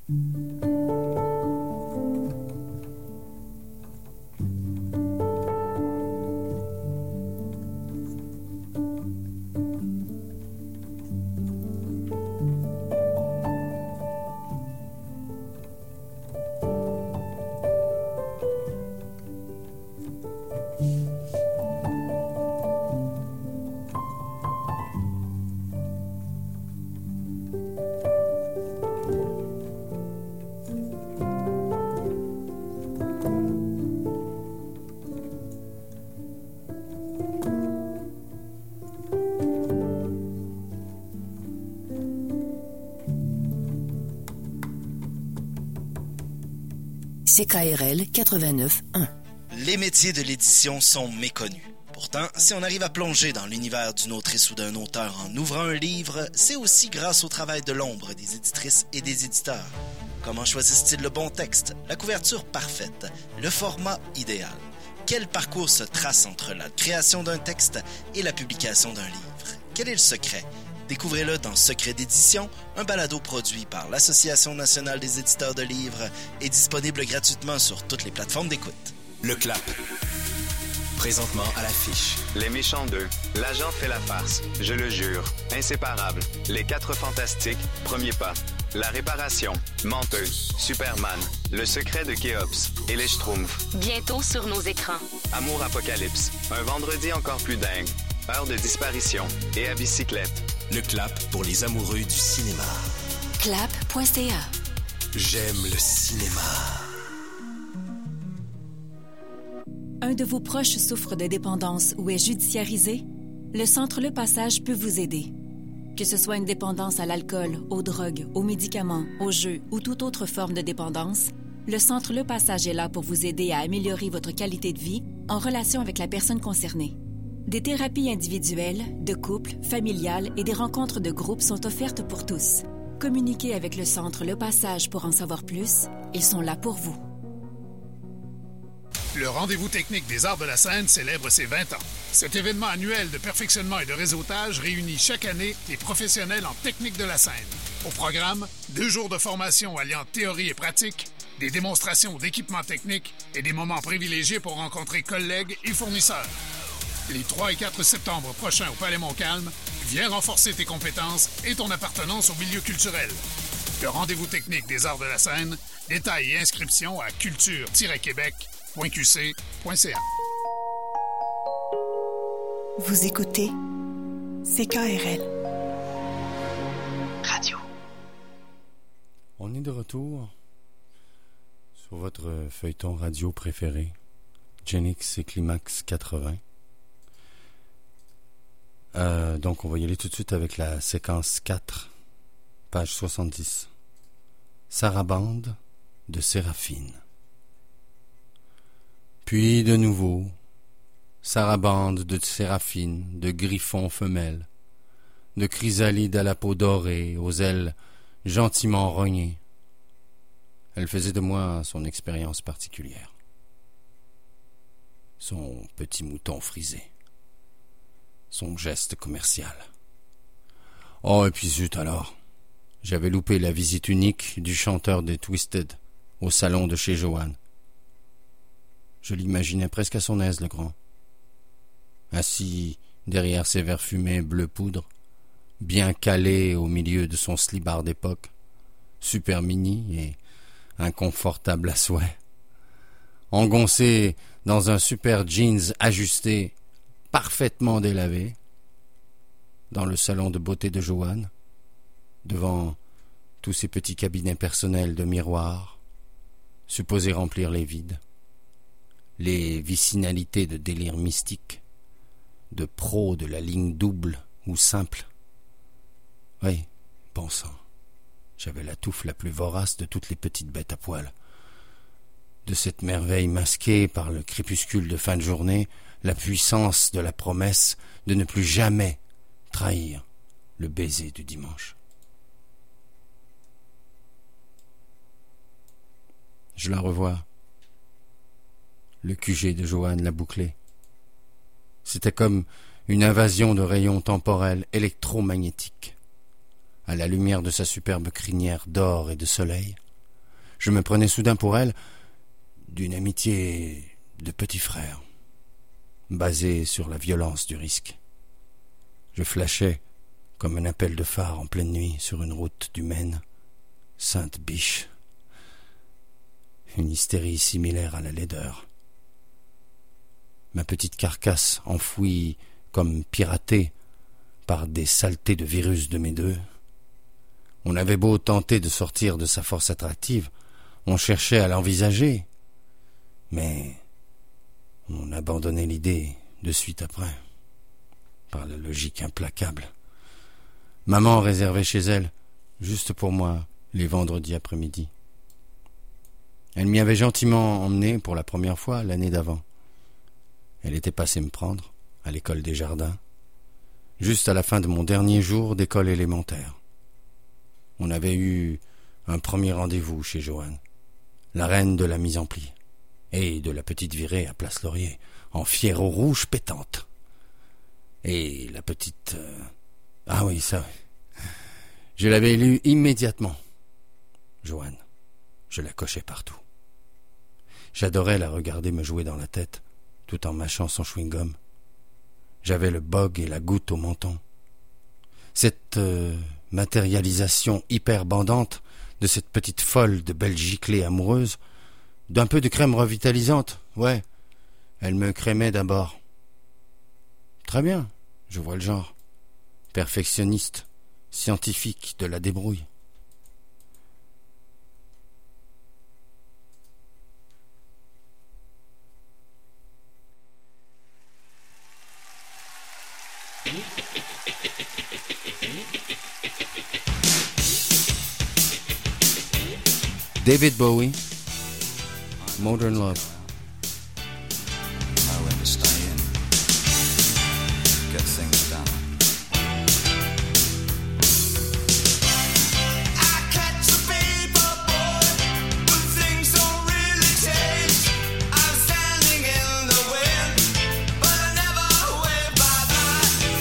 C K R L quatre-vingt-neuf un.
Les métiers de l'édition sont méconnus. Pourtant, si on arrive à plonger dans l'univers d'une autrice ou d'un auteur en ouvrant un livre, c'est aussi grâce au travail de l'ombre des éditrices et des éditeurs. Comment choisissent-ils le bon texte, la couverture parfaite, le format idéal? Quel parcours se trace entre la création d'un texte et la publication d'un livre? Quel est le secret? Découvrez-le dans Secret d'édition, un balado produit par l'Association nationale des éditeurs de livres et disponible gratuitement sur toutes les plateformes d'écoute.
Le clap. Présentement à l'affiche.
Les méchants deux. L'agent fait la farce. Je le jure. Inséparable. Les quatre fantastiques. Premier pas. La réparation. Menteuse. Superman. Le secret de Khéops. Et les Schtroumpfs.
Bientôt sur nos écrans.
Amour apocalypse. Un vendredi encore plus dingue. Heure de disparition. Et à bicyclette.
Le clap pour les amoureux du cinéma.
clap point c a.
J'aime le cinéma.
Un de vos proches souffre de dépendance ou est judiciarisé? Le Centre Le Passage peut vous aider. Que ce soit une dépendance à l'alcool, aux drogues, aux médicaments, aux jeux ou toute autre forme de dépendance, le Centre Le Passage est là pour vous aider à améliorer votre qualité de vie en relation avec la personne concernée. Des thérapies individuelles, de couple, familiales et des rencontres de groupe sont offertes pour tous. Communiquez avec le Centre Le Passage pour en savoir plus. Ils sont là pour vous.
Le Rendez-vous technique des arts de la scène célèbre ses vingt ans. Cet événement annuel de perfectionnement et de réseautage réunit chaque année les professionnels en technique de la scène. Au programme, deux jours de formation alliant théorie et pratique, des démonstrations d'équipements techniques et des moments privilégiés pour rencontrer collègues et fournisseurs. Les trois et quatre septembre prochains au Palais Montcalm, viens renforcer tes compétences et ton appartenance au milieu culturel. Le Rendez-vous technique des arts de la scène, détails et inscriptions à culture tiret québec point q c point c a.
Vous écoutez C K R L Radio.
On est de retour sur votre feuilleton radio préféré, Genix et Climax quatre-vingts. Euh, donc, on va y aller tout de suite avec la séquence quatre, page soixante-dix. Sarabande de Séraphine. Puis de nouveau, sarabande de séraphines, de griffons femelles, de chrysalides à la peau dorée, aux ailes gentiment rognées. Elle faisait de moi son expérience particulière. Son petit mouton frisé, son geste commercial. Oh, et puis zut alors, j'avais loupé la visite unique du chanteur des Twisted au salon de chez Joanne. Je l'imaginais presque à son aise, le grand, assis derrière ses verres fumés bleu poudre, bien calé au milieu de son slibard d'époque, super mini et inconfortable à souhait, engoncé dans un super jeans ajusté, parfaitement délavé, dans le salon de beauté de Joanne, devant tous ces petits cabinets personnels de miroirs, supposés remplir les vides, les vicinalités de délire mystique, de pro de la ligne double ou simple. Oui, bon sang, j'avais la touffe la plus vorace de toutes les petites bêtes à poil. De cette merveille masquée par le crépuscule de fin de journée, la puissance de la promesse de ne plus jamais trahir le baiser du dimanche. Je la revois. Le Q G de Joanne l'a bouclé. C'était comme une invasion de rayons temporels électromagnétiques. À la lumière de sa superbe crinière d'or et de soleil, je me prenais soudain pour elle d'une amitié de petit frère, basée sur la violence du risque. Je flashais comme un appel de phare en pleine nuit sur une route du Maine, sainte biche. Une hystérie similaire à la laideur. Ma petite carcasse enfouie comme piratée par des saletés de virus de mes deux. On avait beau tenter de sortir de sa force attractive, on cherchait à l'envisager, mais on abandonnait l'idée de suite après, par la logique implacable. Maman réservait chez elle, juste pour moi, les vendredis après-midi. Elle m'y avait gentiment emmené pour la première fois l'année d'avant. Elle était passée me prendre, à l'école des jardins, juste à la fin de mon dernier jour d'école élémentaire. On avait eu un premier rendez-vous chez Joanne, la reine de la mise en pli, et de la petite virée à Place Laurier, en fiero rouge pétante. Et la petite... Euh... Ah oui, ça oui. Je l'avais lue immédiatement. Joanne, je la cochais partout. J'adorais la regarder me jouer dans la tête, tout en mâchant son chewing-gum. J'avais le bog et la goutte au menton. Cette euh, matérialisation hyper bandante de cette petite folle de belle giclée amoureuse, d'un peu de crème revitalisante, ouais, elle me crémait d'abord. Très bien, je vois le genre. Perfectionniste, scientifique de la débrouille. David Bowie, Modern Love.
I went to stay in, get things done. I catch a paper boy, but things don't really change. I'm standing in the wind, but I never wave bye-bye.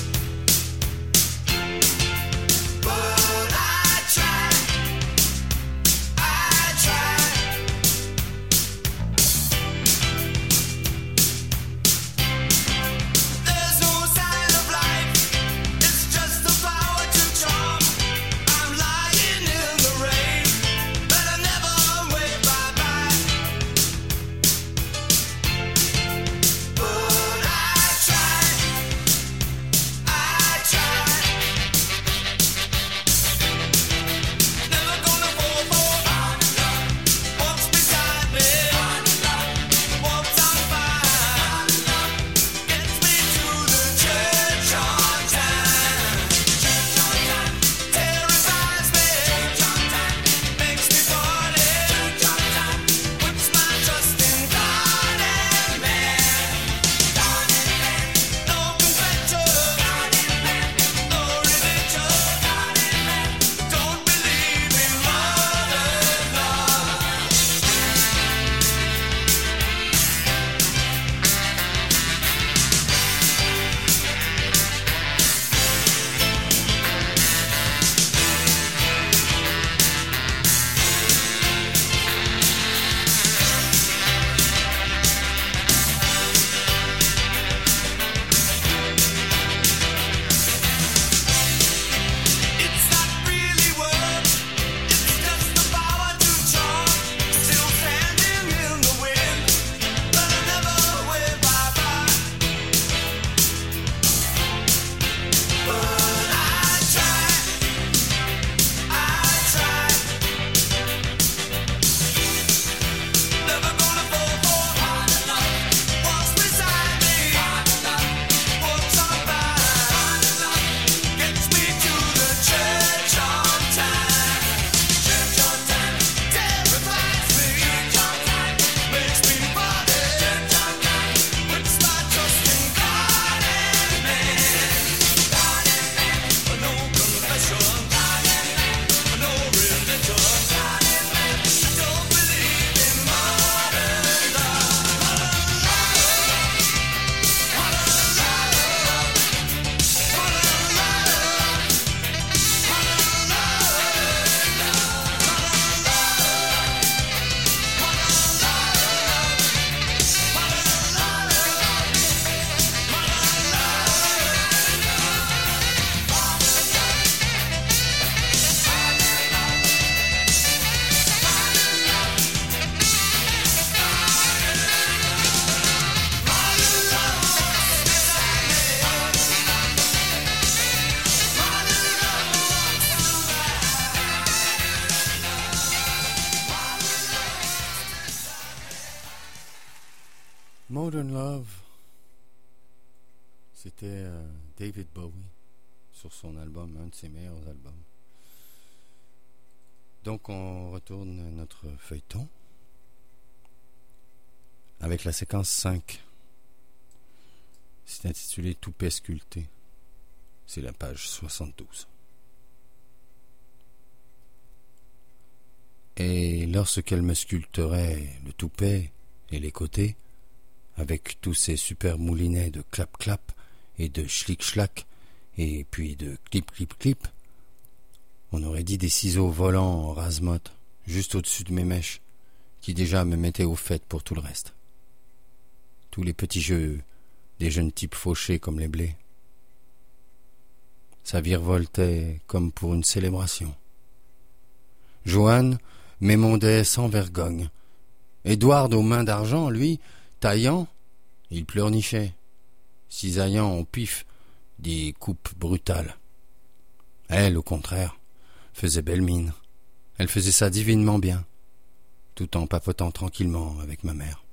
But I try, I try.
Modern Love, c'était euh, David Bowie sur son album, un de ses meilleurs albums. Donc on retourne à notre feuilleton avec la séquence cinq. C'est intitulé Toupet sculpté. C'est la page soixante-douze. Et lorsqu'elle me sculpterait le toupet et les côtés, avec tous ces super moulinets de clap-clap et de schlick-schlack et puis de clip-clip-clip, on aurait dit des ciseaux volants en rase-motte juste au-dessus de mes mèches, qui déjà me mettaient au fait pour tout le reste. Tous les petits jeux des jeunes types fauchés comme les blés. Ça virevoltait comme pour une célébration. Joanne m'émondait sans vergogne. Édouard aux mains d'argent, lui, taillant, il pleurnichait, cisaillant au pif des coupes brutales. Elle, au contraire, faisait belle mine. Elle faisait ça divinement bien, tout en papotant tranquillement avec ma mère.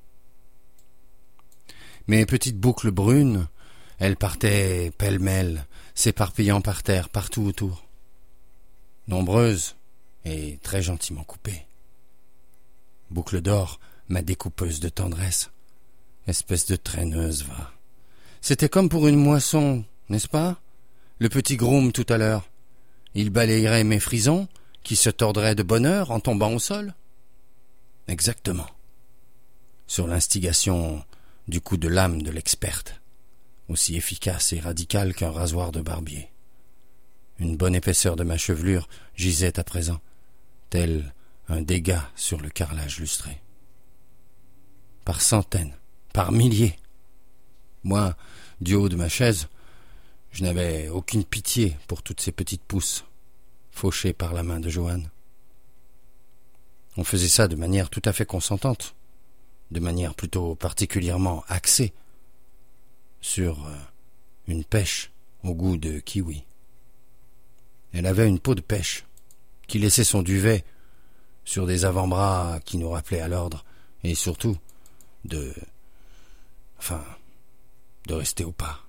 Mes petites boucles brunes, elles partaient pêle-mêle, s'éparpillant par terre, partout autour. Nombreuses et très gentiment coupées. Boucle d'or, ma découpeuse de tendresse. Espèce de traîneuse, va. C'était comme pour une moisson, n'est-ce pas? Le petit groom tout à l'heure. Il balayerait mes frisons, qui se tordraient de bonheur en tombant au sol? Exactement. Sur l'instigation du coup de lame de l'experte, aussi efficace et radical qu'un rasoir de barbier. Une bonne épaisseur de ma chevelure gisait à présent, tel un dégât sur le carrelage lustré. Par centaines, par milliers. Moi, du haut de ma chaise, je n'avais aucune pitié pour toutes ces petites pousses, fauchées par la main de Joanne. On faisait ça de manière tout à fait consentante, de manière plutôt particulièrement axée sur euh, une pêche au goût de kiwi. Elle avait une peau de pêche qui laissait son duvet sur des avant-bras qui nous rappelaient à l'ordre, et surtout de... enfin, de rester au pas.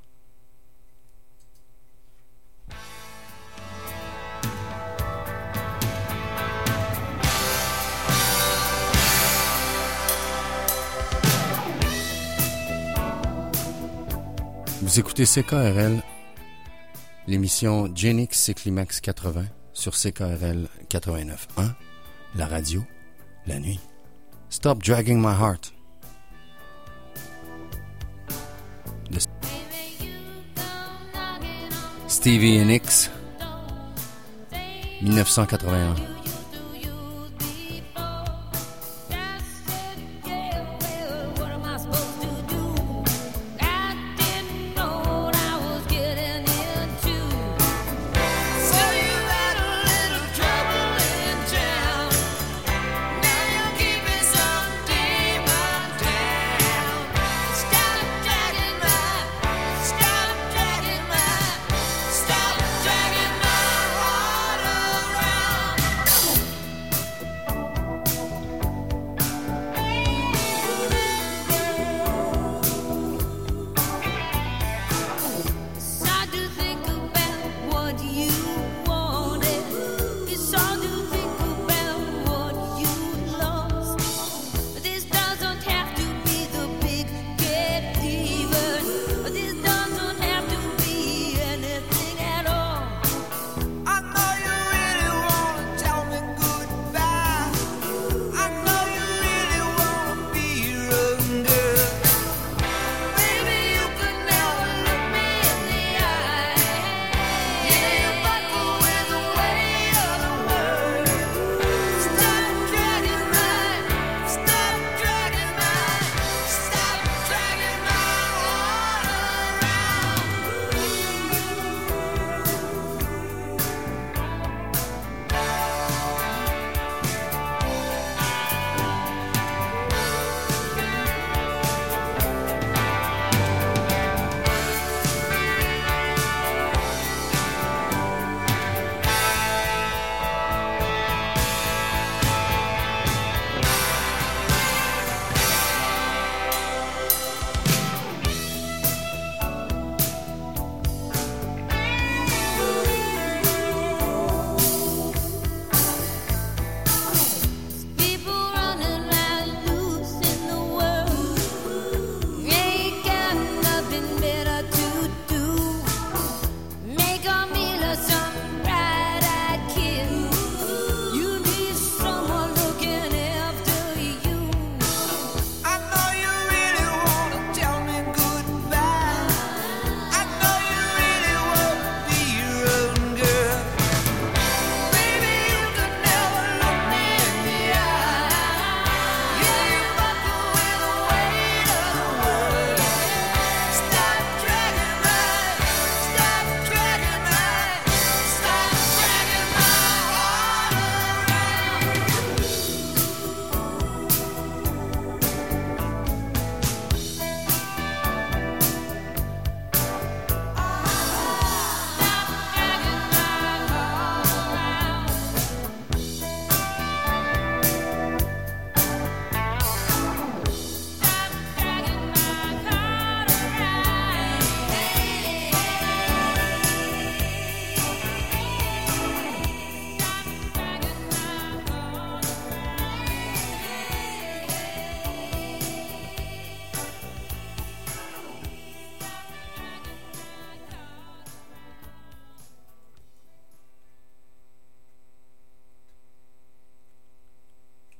Vous écoutez C K R L, l'émission Genix et Climax quatre-vingts sur C K R L quatre-vingt-neuf point un, la radio, la nuit. Stop Dragging My Heart. De Stevie Nicks, dix-neuf cent quatre-vingt-un.
Stop dragging my heart around.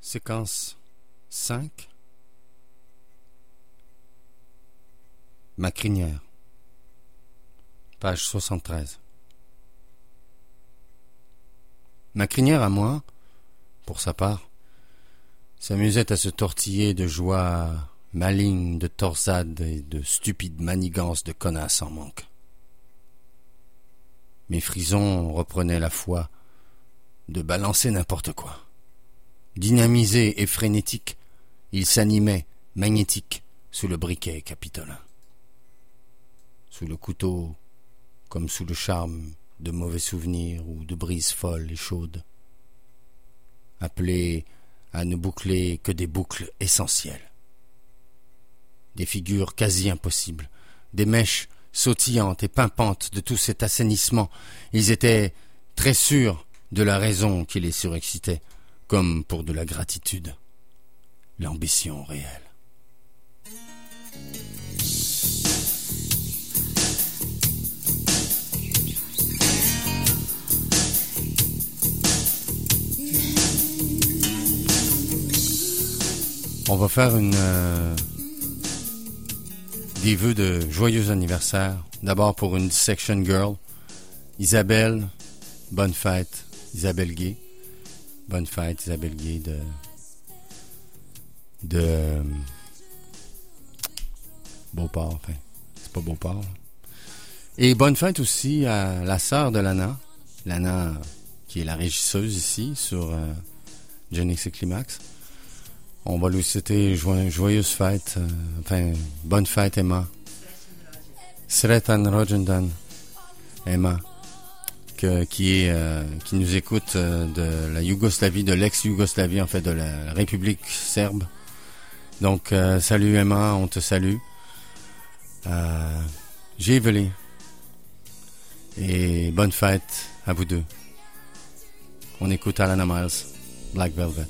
Séquence cinq. Ma crinière. Page soixante-treize. Ma crinière à moi, pour sa part, s'amusait à se tortiller de joie maligne, de torsade et de stupide manigance de connasse en manque. Mes frisons reprenaient la foi de balancer n'importe quoi. Dynamisés et frénétiques, ils s'animaient, magnétiques, sous le briquet capitolin. Sous le couteau, comme sous le charme de mauvais souvenirs ou de brises folles et chaudes. Appelés à ne boucler que des boucles essentielles. Des figures quasi impossibles, des mèches sautillantes et pimpantes de tout cet assainissement. Ils étaient très sûrs de la raison qui les surexcitait, comme pour de la gratitude, l'ambition réelle. On va faire une euh, des vœux de joyeux anniversaire. D'abord pour une section girl, Isabelle, bonne fête, Isabelle Gay. Bonne fête, Isabelle Gay de de euh, Beauport, enfin, c'est pas Beauport. Et bonne fête aussi à la sœur de Lana, Lana qui est la régisseuse ici sur euh, Genix et Climax. On va lui souhaiter joye, joyeuse fête, euh, enfin, bonne fête, Emma. Sretan Rojendan, Emma, que, qui est, euh, qui nous écoute euh, de la Yougoslavie, de l'ex-Yougoslavie, en fait, de la République serbe. Donc, euh, salut Emma, on te salue. Euh, j'ai volé. Et bonne fête à vous deux. On écoute Alana Miles, Black Velvet.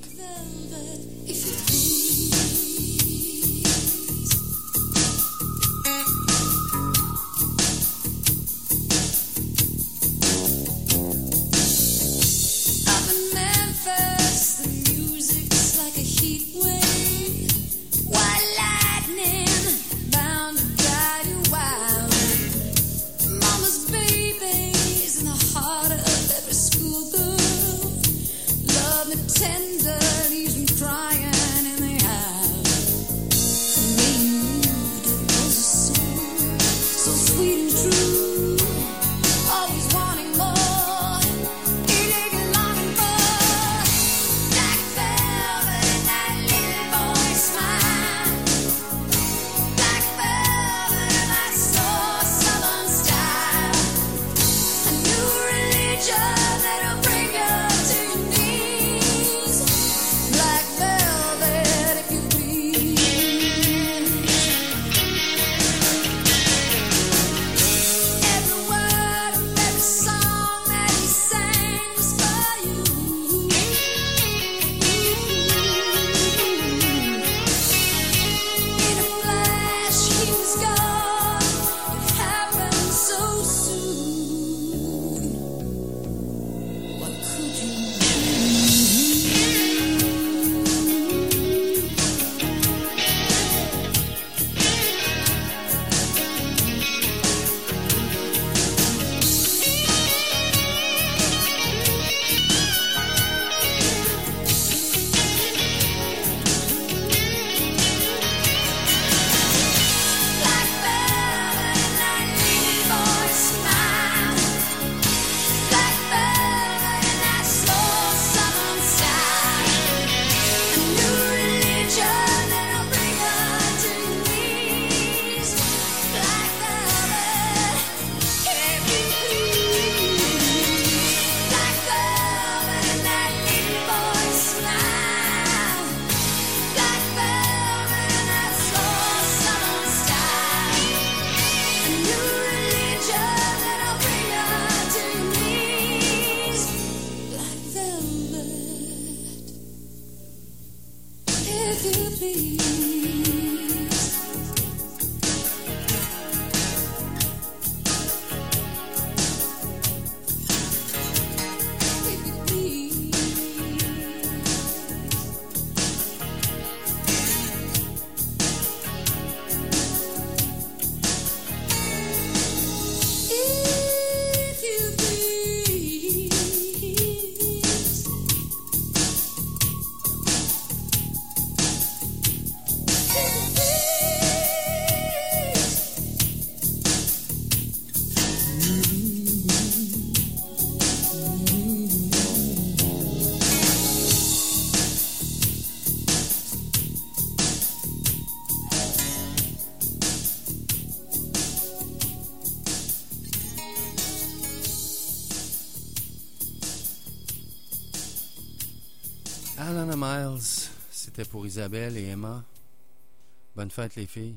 Alana Miles, c'était pour Isabelle et Emma. Bonne fête les filles.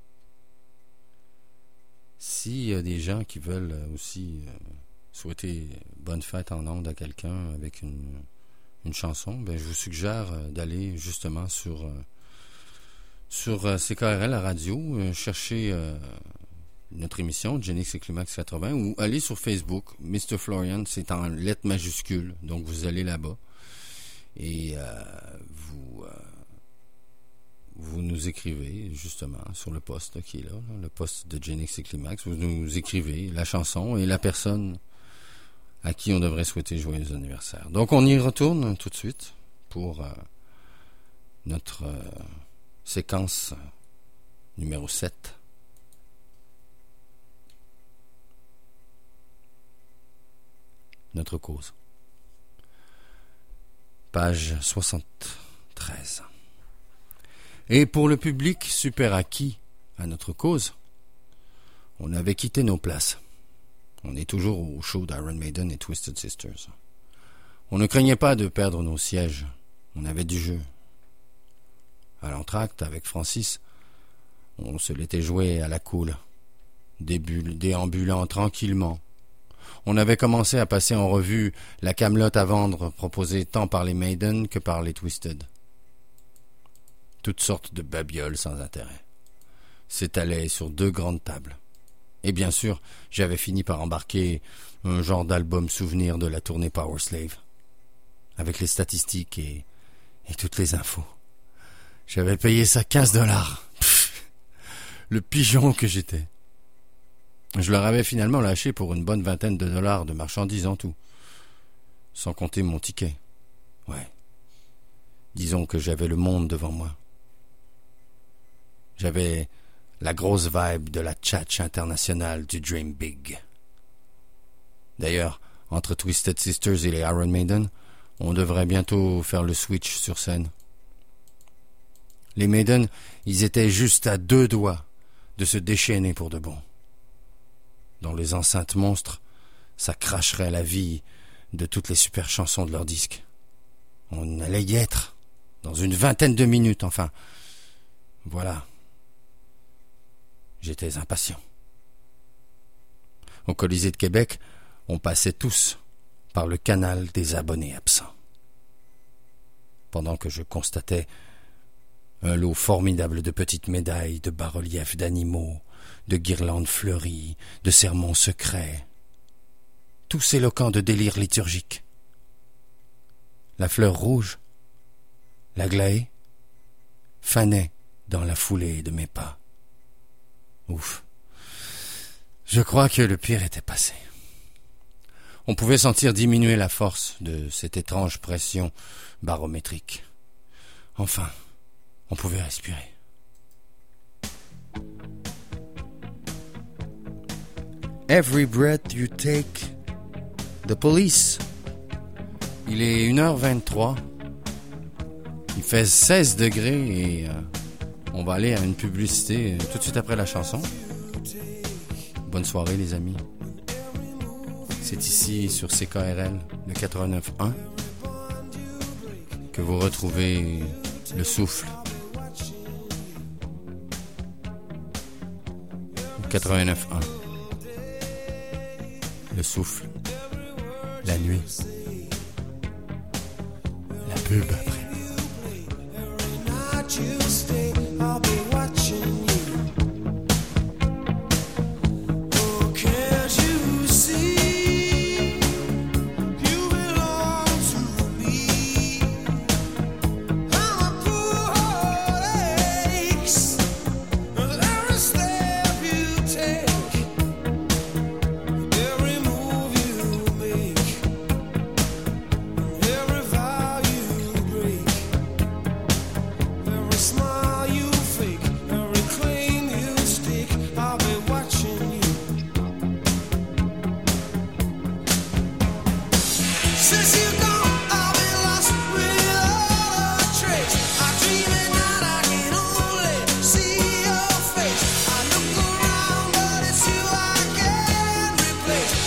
S'il y a des gens qui veulent aussi euh, souhaiter bonne fête en ondes à quelqu'un avec une, une chanson, ben je vous suggère euh, d'aller justement sur euh, sur euh, C K R L, la radio, euh, chercher euh, notre émission Genix et Climax quatre-vingts ou aller sur Facebook, mister Florian, c'est en lettres majuscules, donc vous allez là-bas et euh, vous euh, vous nous écrivez justement sur le poste là, qui est là, là, le poste de Genix et Climax, vous nous écrivez la chanson et la personne à qui on devrait souhaiter joyeux anniversaire. Donc on y retourne tout de suite pour euh, notre euh, séquence numéro sept. Notre cause. Page soixante-treize. Et pour le public super acquis à notre cause, on avait quitté nos places. On est toujours au show d'Iron Maiden et Twisted Sisters. On ne craignait pas de perdre nos sièges. On avait du jeu. À l'entracte, avec Francis, on se l'était joué à la cool, débul- déambulant tranquillement. On avait commencé à passer en revue la camelote à vendre proposée tant par les Maiden que par les Twisted. Toutes sortes de babioles sans intérêt s'étalaient sur deux grandes tables. Et bien sûr, j'avais fini par embarquer un genre d'album souvenir de la tournée Powerslave, avec les statistiques et, et toutes les infos. J'avais payé ça quinze dollars. Le pigeon que j'étais. Je leur avais finalement lâché pour une bonne vingtaine de dollars de marchandises en tout, sans compter mon ticket. Ouais. Disons que j'avais le monde devant moi. J'avais la grosse vibe de la tchatch internationale du Dream Big. D'ailleurs, entre Twisted Sisters et les Iron Maiden, on devrait bientôt faire le switch sur scène. Les Maiden, ils étaient juste à deux doigts de se déchaîner pour de bon. Dans les enceintes monstres, ça cracherait la vie de toutes les super chansons de leur disque. On allait y être, dans une vingtaine de minutes, enfin. Voilà. J'étais impatient. Au Colisée de Québec, on passait tous par le canal des abonnés absents. Pendant que je constatais un lot formidable de petites médailles, de bas-reliefs d'animaux, de guirlandes fleuries, de sermons secrets, tous éloquents de délire liturgique. La fleur rouge, l'aglaé, fanait dans la foulée de mes pas. Ouf. Je crois que le pire était passé. On pouvait sentir diminuer la force de cette étrange pression barométrique. Enfin, on pouvait respirer. Every breath you take, the police. Il est une heure vingt-trois. Il fait seize degrés et euh, on va aller à une publicité tout de suite après la chanson. Bonne soirée les amis. C'est ici sur C K R L, le quatre-vingt-neuf un, que vous retrouvez le souffle. quatre-vingt-neuf un. Le souffle. La nuit. La pub après.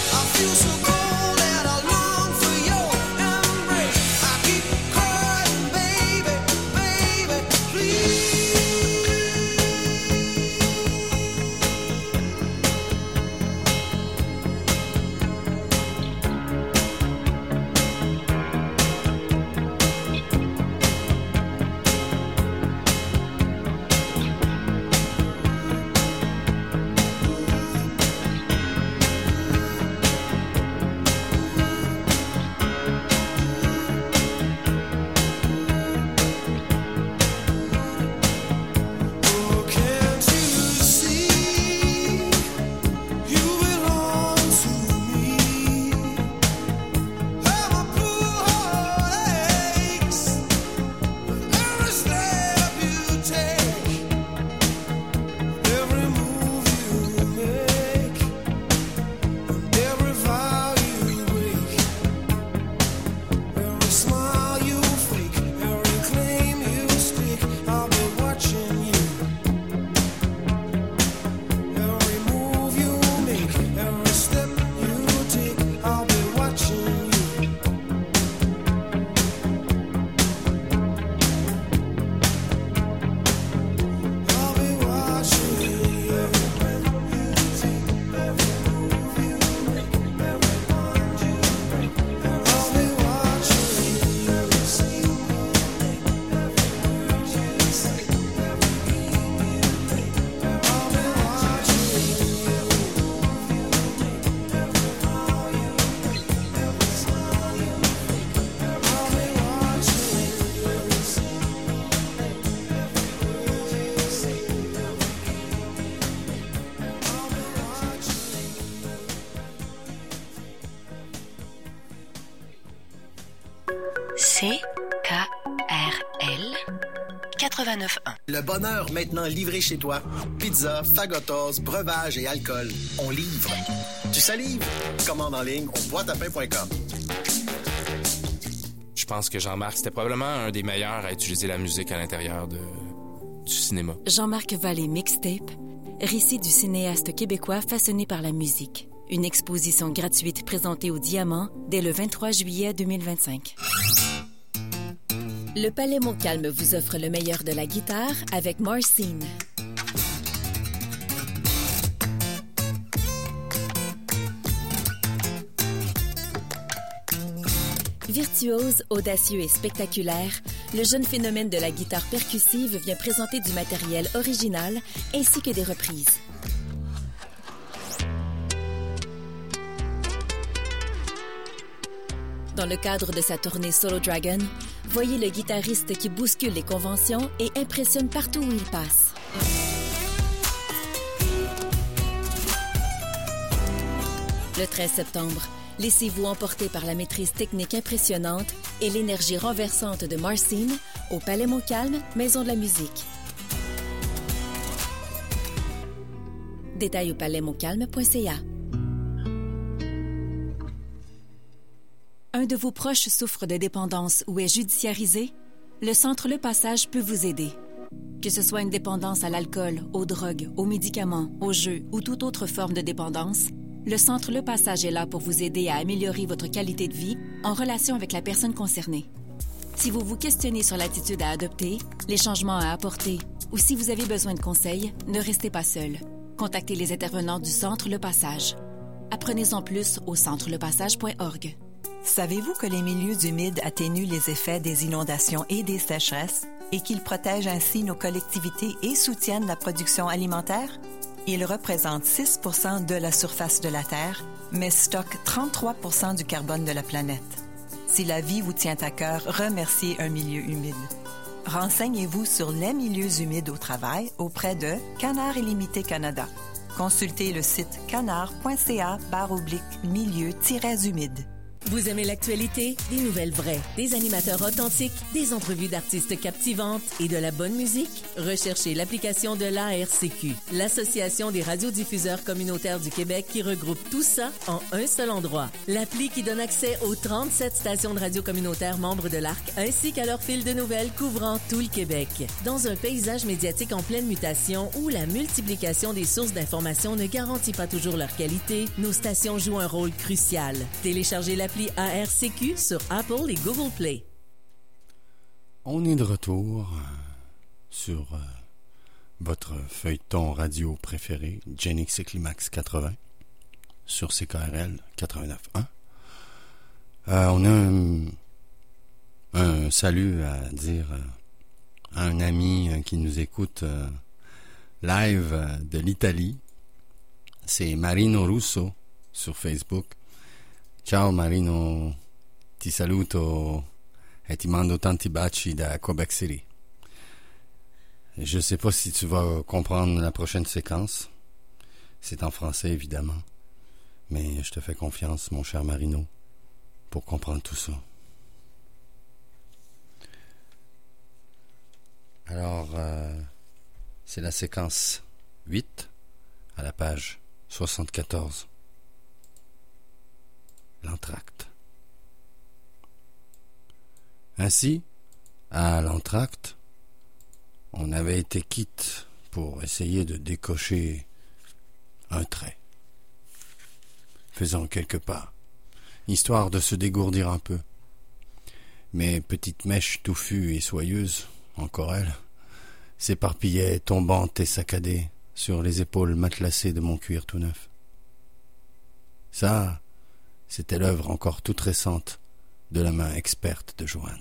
Feel so cold that I long for your embrace. I keep crying
C K R L quatre-vingt-neuf un.
Le bonheur maintenant livré chez toi. Pizza, fagotos, breuvage et alcool. On livre. Tu salives? Commande en ligne au boîte à pain point com.
Je pense que Jean-Marc, c'était probablement un des meilleurs à utiliser la musique à l'intérieur de, du cinéma.
Jean-Marc Vallée Mixtape, récit du cinéaste québécois façonné par la musique. Une exposition gratuite présentée au Diamant dès le vingt-trois juillet deux mille vingt-cinq. Le Palais Montcalm vous offre le meilleur de la guitare avec Marcine. Virtuose, audacieux et spectaculaire, le jeune phénomène de la guitare percussive vient présenter du matériel original ainsi que des reprises. Dans le cadre de sa tournée Solo Dragon, voyez le guitariste qui bouscule les conventions et impressionne partout où il passe. Le treize septembre, laissez-vous emporter par la maîtrise technique impressionnante et l'énergie renversante de Marcine au Palais Montcalm, Maison de la musique. Détails au palais montcalm point c a. Un de vos proches souffre de dépendance ou est judiciarisé? Le Centre Le Passage peut vous aider. Que ce soit une dépendance à l'alcool, aux drogues, aux médicaments, aux jeux ou toute autre forme de dépendance, le Centre Le Passage est là pour vous aider à améliorer votre qualité de vie en relation avec la personne concernée. Si vous vous questionnez sur l'attitude à adopter, les changements à apporter ou si vous avez besoin de conseils, ne restez pas seul. Contactez les intervenants du Centre Le Passage. Apprenez-en plus au centre le passage point org.
Savez-vous que les milieux humides atténuent les effets des inondations et des sécheresses et qu'ils protègent ainsi nos collectivités et soutiennent la production alimentaire? Ils représentent six pour cent de la surface de la Terre, mais stockent trente-trois pour cent du carbone de la planète. Si la vie vous tient à cœur, remerciez un milieu humide. Renseignez-vous sur les milieux humides au travail auprès de Canard Illimité Canada. Consultez le site canard point c a barre oblique milieu tiret humide.
Vous aimez l'actualité? Des nouvelles vraies, des animateurs authentiques, des entrevues d'artistes captivantes et de la bonne musique? Recherchez l'application de l'A R C Q, l'Association des radiodiffuseurs communautaires du Québec qui regroupe tout ça en un seul endroit. L'appli qui donne accès aux trente-sept stations de radio communautaires membres de l'A R C ainsi qu'à leur fil de nouvelles couvrant tout le Québec. Dans un paysage médiatique en pleine mutation où la multiplication des sources d'informations ne garantit pas toujours leur qualité, nos stations jouent un rôle crucial. Téléchargez l'appli A R C Q sur Apple et Google Play.
On est de retour euh, sur euh, votre feuilleton radio préféré, Genix et Climax quatre-vingts, sur C K R L quatre-vingt-neuf un. Euh, on a un, un salut à dire euh, à un ami euh, qui nous écoute euh, live euh, de l'Italie. C'est Marino Russo sur Facebook. Ciao Marino, ti saluto e ti mando tanti baci da Quebec City. Je sais pas si tu vas comprendre la prochaine séquence. C'est en français évidemment. Mais je te fais confiance, mon cher Marino, pour comprendre tout ça. Alors, euh, c'est la séquence huit à la page soixante-quatorze. L'entracte. Ainsi, à l'entracte, on avait été quitte pour essayer de décocher un trait. Faisant quelques pas, histoire de se dégourdir un peu. Mes petites mèches touffues et soyeuses, encore elles, s'éparpillaient, tombantes et saccadées, sur les épaules matelassées de mon cuir tout neuf. Ça, c'était l'œuvre encore toute récente de la main experte de Joanne.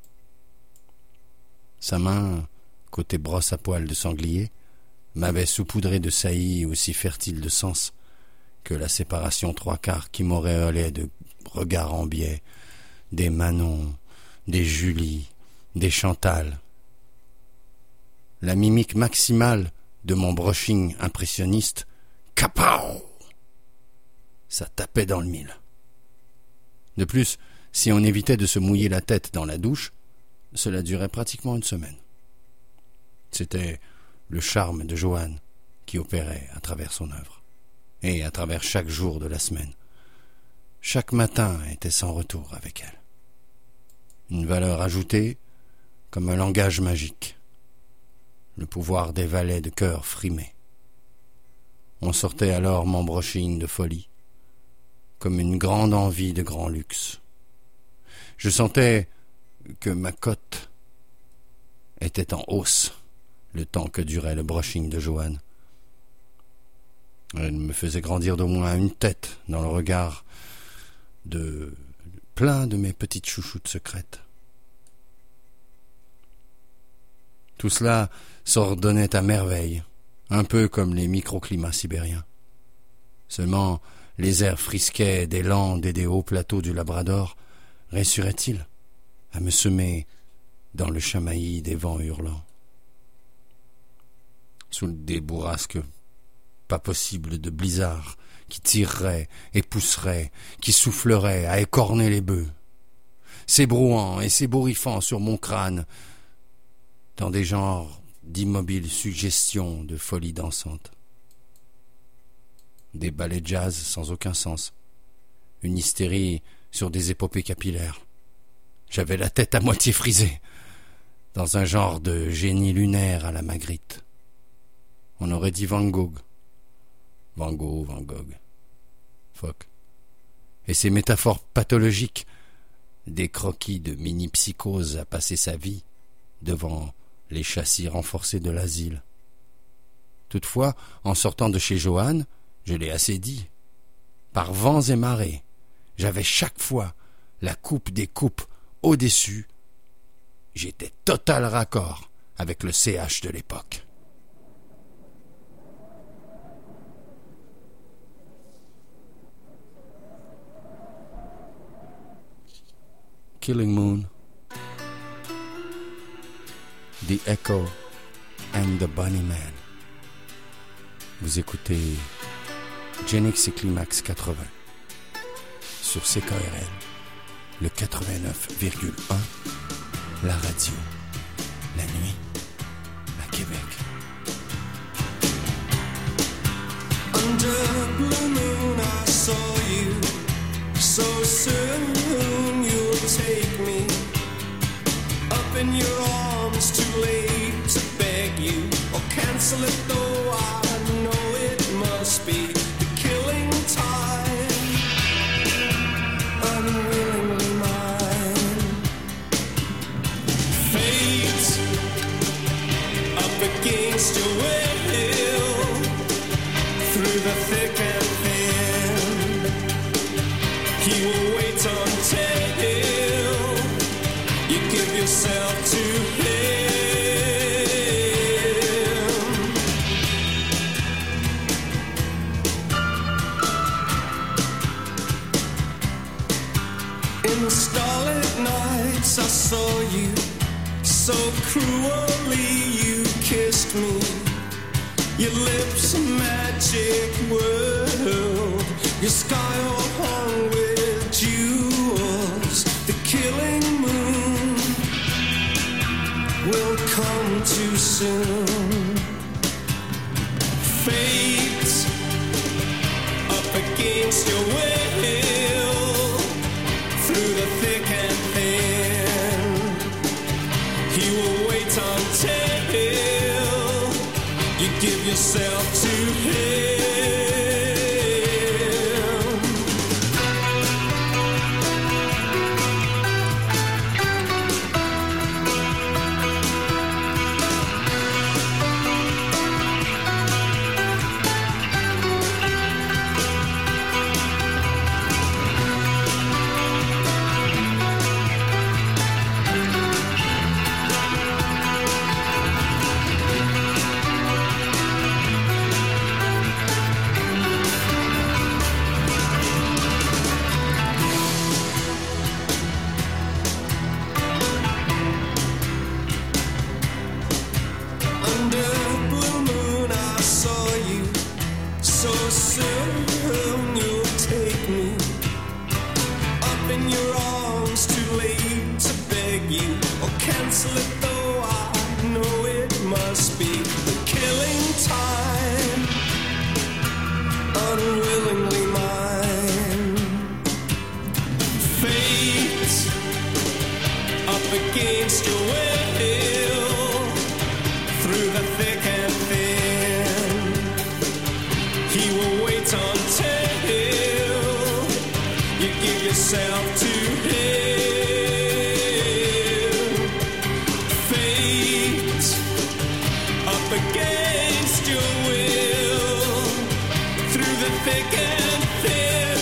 Sa main, côté brosse à poils de sanglier, m'avait saupoudré de saillies aussi fertiles de sens que la séparation trois quarts qui m'auréolait de regards en biais, des Manon, des Julie, des Chantal. La mimique maximale de mon brushing impressionniste, kapow! Ça tapait dans le mille. De plus, si on évitait de se mouiller la tête dans la douche, cela durait pratiquement une semaine. C'était le charme de Joanne qui opérait à travers son œuvre, et à travers chaque jour de la semaine. Chaque matin était sans retour avec elle. Une valeur ajoutée comme un langage magique, le pouvoir des valets de cœur frimés. On sortait alors mon brochine de folie, comme une grande envie de grand luxe. Je sentais que ma cote était en hausse le temps que durait le brushing de Joanne. Elle me faisait grandir d'au moins une tête dans le regard de plein de mes petites chouchoutes secrètes. Tout cela s'ordonnait à merveille, un peu comme les microclimats sibériens. Seulement, les airs frisquets des landes et des hauts plateaux du Labrador réussiraient-ils à me semer dans le chamaillis des vents hurlants? Sous des bourrasques pas possibles de blizzard qui tireraient et pousseraient, qui souffleraient à écorner les bœufs, s'ébrouant et s'ébouriffant sur mon crâne dans des genres d'immobiles suggestions de folie dansante. Des ballets de jazz sans aucun sens, une hystérie sur des épopées capillaires. J'avais la tête à moitié frisée, dans un genre de génie lunaire à la Magritte. On aurait dit Van Gogh. Van Gogh, Van Gogh. Fuck. Et ces métaphores pathologiques, des croquis de mini-psychose à passer sa vie devant les châssis renforcés de l'asile. Toutefois, en sortant de chez Joanne, je l'ai assez dit, par vents et marées, j'avais chaque fois la coupe des coupes au-dessus. J'étais total raccord avec le C H de l'époque. Killing Moon, The Echo and the Bunny Man. Vous écoutez Genix et Climax quatre-vingts sur C K R L, le quatre-vingt-neuf virgule un, la radio, la nuit à Québec.
Under a blue moon I saw you, so soon you'll take me up in your arms, too late to beg you or cancel it, though I know it must be the killing time, unwillingly mine. Fate up against your will, through the thick and thin, he will wait until you give yourself to him. In the starlit nights I saw you, so cruelly you kissed me. Your lips a magic world, your sky all hung with jewels. The killing moon will come too soon. Fate up against your will, through the thick and thin, he will wait until you give yourself to him. Soon you'll take me up in your arms. slip, though I know it must be the killing time, unwillingly mine. Fate up against your will, through the thick and thin, he will wait until you give yourself to him. Against your will, through the thick and thin,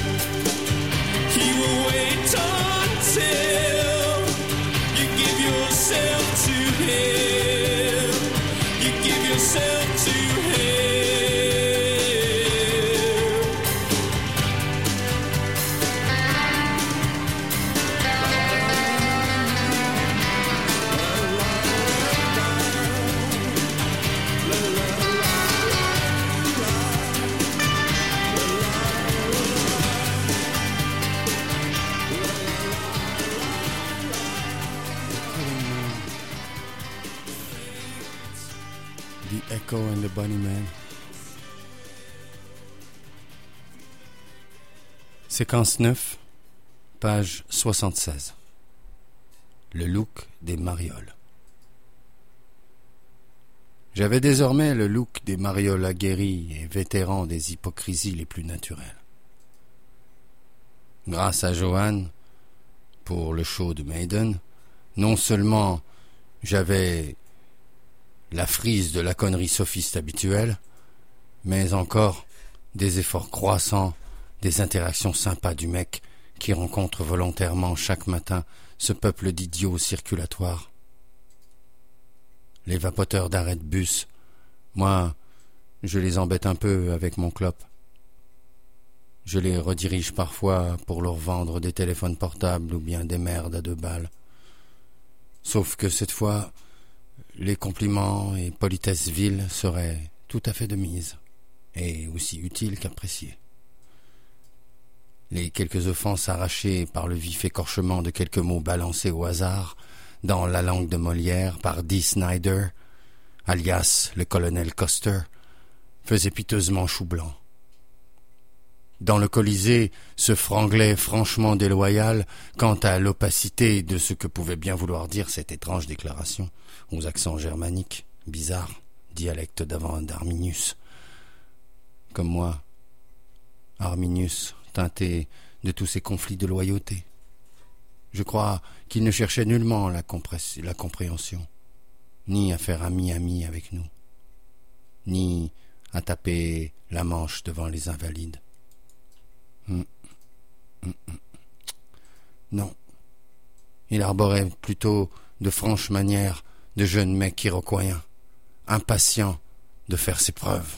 he will wait until you give yourself to him. You give yourself to him.
Echo and the Bunnymen. Séquence neuf, page soixante-seize. Le look des marioles. J'avais désormais le look des marioles aguerris et vétérans des hypocrisies les plus naturelles. Grâce à Johan, pour le show de Maiden, non seulement j'avais la frise de la connerie sophiste habituelle, mais encore des efforts croissants, des interactions sympas du mec qui rencontre volontairement chaque matin ce peuple d'idiots circulatoires. Les vapoteurs d'arrêt de bus, moi, je les embête un peu avec mon clope. Je les redirige parfois pour leur vendre des téléphones portables ou bien des merdes à deux balles. Sauf que cette fois, les compliments et politesses viles seraient tout à fait de mise, et aussi utiles qu'appréciés. Les quelques offenses arrachées par le vif écorchement de quelques mots balancés au hasard, dans la langue de Molière par Dee Snider, alias le colonel Custer, faisaient piteusement chou blanc. Dans le Colisée se franglait franchement déloyal quant à l'opacité de ce que pouvait bien vouloir dire cette étrange déclaration, aux accents germaniques, bizarres, dialecte d'avant d'Arminius. Comme moi, Arminius, teinté de tous ces conflits de loyauté. Je crois qu'il ne cherchait nullement la, compré- la compréhension, ni à faire ami-ami avec nous, ni à taper la manche devant les invalides. Hum, hum, hum. Non, il arborait plutôt de franches manières de jeune mec iroquoien, impatient de faire ses preuves.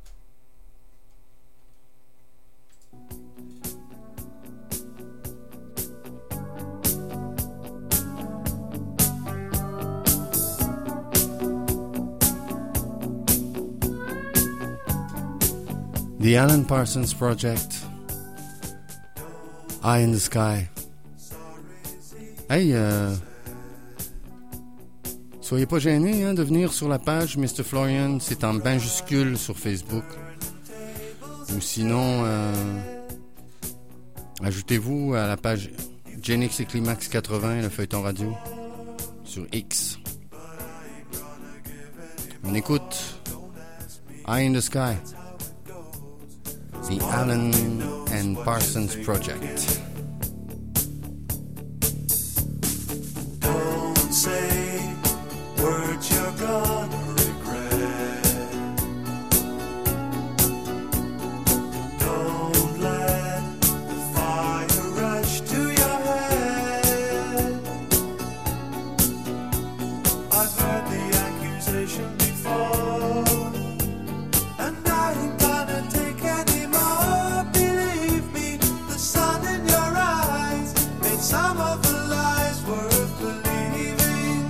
The Alan Parsons Project, Eye in the Sky. Hey, euh, soyez pas gênés hein, de venir sur la page mister Florian, c'est en majuscule sur Facebook. Ou sinon, euh, ajoutez-vous à la page Genix et Climax quatre-vingts, le feuilleton radio, sur X. On écoute Eye in the Sky, The Alan and Parsons Project.
Don't say words you're gonna regret. Don't let the fire rush to your head. I've heard the accusation before, and I ain't gonna take any more. Believe me, the sun in your eyes made some of the lies worth believing.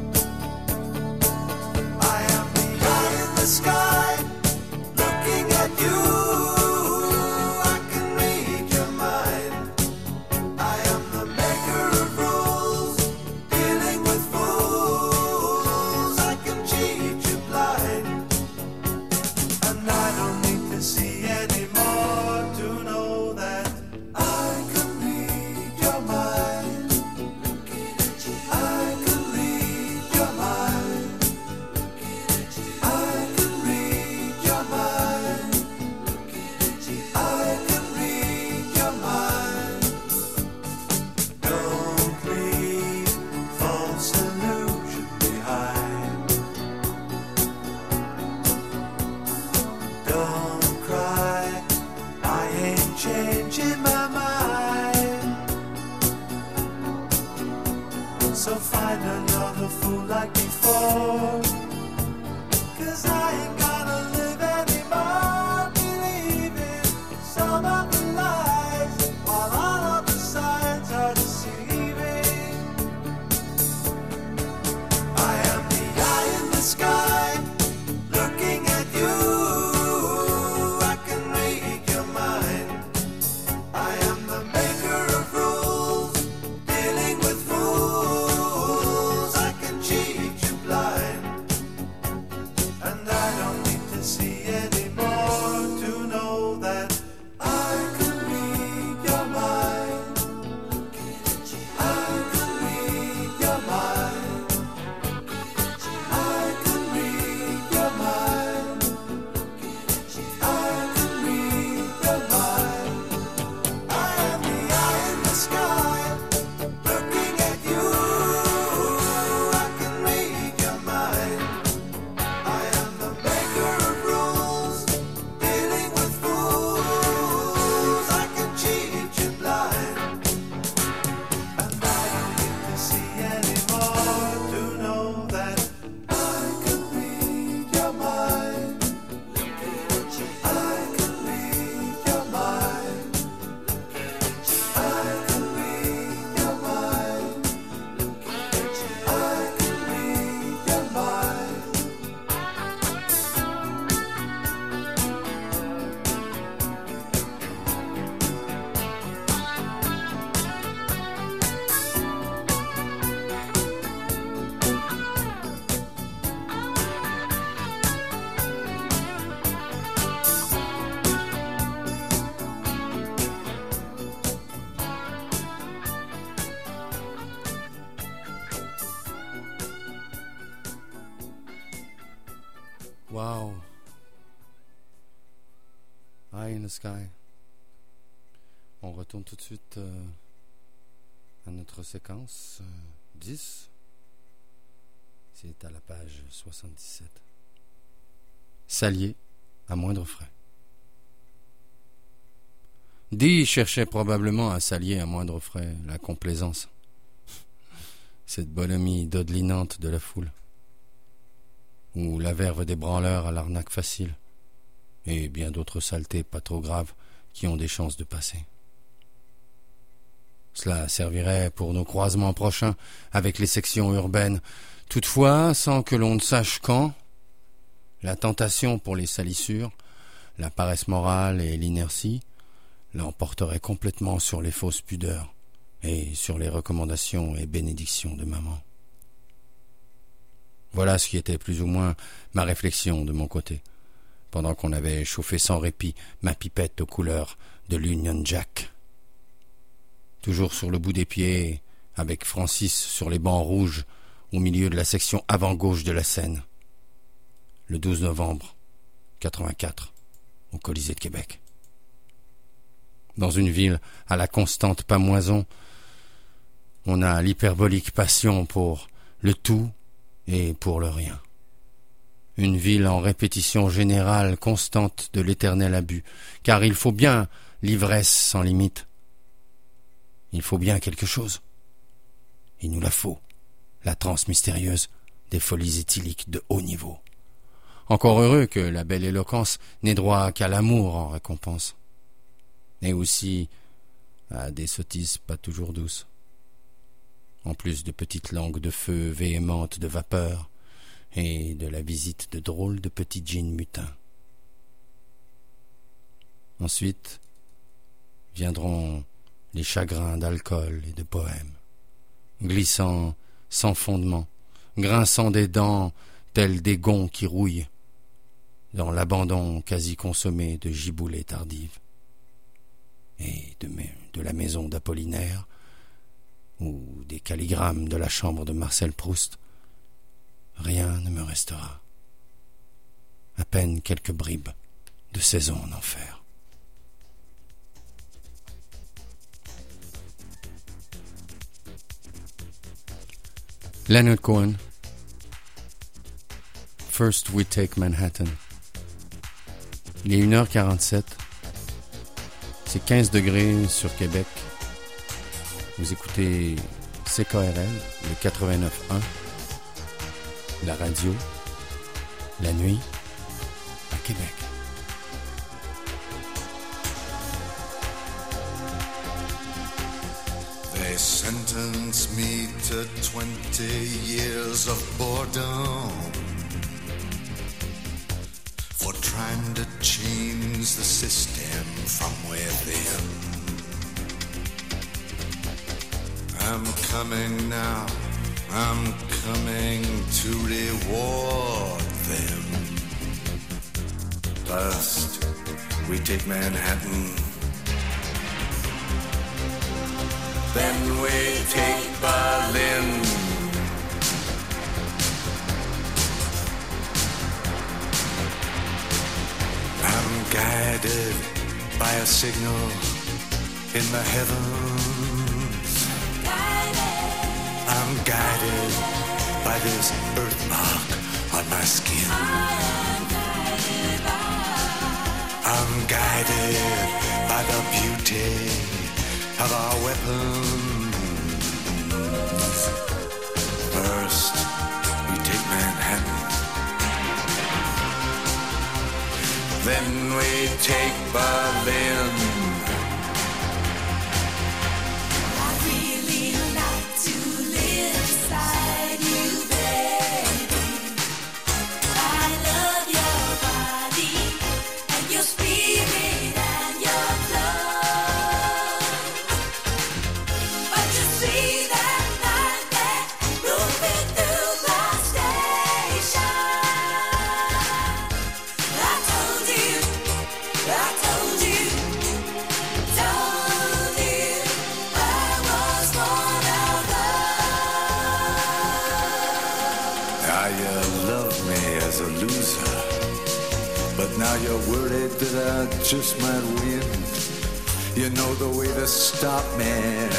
I am the eye in the sky, looking at you. I can read your mind. I am the maker of rules, dealing with fools. So find another fool like before. 'Cause I ain't gonna live anymore believing some of the lies while all of the signs are deceiving. I am the eye in the sky looking at you. I can read your mind. I am the maker of rules, dealing with fools. I can cheat you blind, and I don't need to see anymore to know that I can read your mind. I can read your mind. I can read your mind. I can read your mind. I am the eye in the sky looking at you. I can read your mind. I am the maker of rules, dealing with fools. I can cheat you blind, and I don't need to see anymore to know that I can read your mind. I can read your mind. I can read your mind. I can read your mind.
Wow. Eye in the sky. On retourne tout de suite euh, à notre séquence euh, dix. C'est à la page soixante-dix-sept. S'allier à moindre frais. Dee cherchait probablement à s'allier à moindre frais, la complaisance. Cette bonhomie dodelinante de la foule. Ou la verve des branleurs à l'arnaque facile, et bien d'autres saletés pas trop graves qui ont des chances de passer. Cela servirait pour nos croisements prochains avec les sections urbaines, toutefois sans que l'on ne sache quand. La tentation pour les salissures, la paresse morale et l'inertie l'emporteraient complètement sur les fausses pudeurs et sur les recommandations et bénédictions de maman. Voilà ce qui était plus ou moins ma réflexion de mon côté, pendant qu'on avait chauffé sans répit ma pipette aux couleurs de l'Union Jack. Toujours sur le bout des pieds, avec Francis sur les bancs rouges, au milieu de la section avant-gauche de la scène. Le douze novembre quatre-vingt-quatre, au Colisée de Québec. Dans une ville à la constante pamoison, on a l'hyperbolique passion pour le tout et pour le rien. Une ville en répétition générale constante de l'éternel abus, car il faut bien l'ivresse sans limite. Il faut bien quelque chose. Il nous la faut, la transe mystérieuse des folies éthyliques de haut niveau. Encore heureux que la belle éloquence n'ait droit qu'à l'amour en récompense, et aussi à des sottises pas toujours douces. En plus de petites langues de feu véhémentes de vapeur et de la visite de drôles de petits djinns mutins. Ensuite viendront les chagrins d'alcool et de poèmes, glissant sans fondement, grinçant des dents tels des gonds qui rouillent, dans l'abandon quasi consommé de giboulées tardives, et de, de la maison d'Apollinaire, ou des calligrammes de la chambre de Marcel Proust, rien ne me restera. À peine quelques bribes de saison en enfer. Leonard Cohen, First We Take Manhattan. Il est une heure quarante-sept. C'est quinze degrés sur Québec. Vous écoutez C K R L, le quatre-vingt-neuf un, la radio, la nuit, à Québec.
They sentence me to twenty years of boredom for trying to change the system from within. I'm coming now, I'm coming to reward them. First, we take Manhattan. Then we take Berlin. I'm guided by a signal in the heavens. I'm guided by this birthmark on my skin. I'm guided by the beauty of our weapons. First, we take Manhattan. Then we take Berlin.
I really like to live beside you, baby. I love your body and your spirit and your love. But you see that night that moving through the station, I told you, I told you, told you I was one of them.
Now you love me as a loser, but now you're worried that I just might win. You know the way to stop me,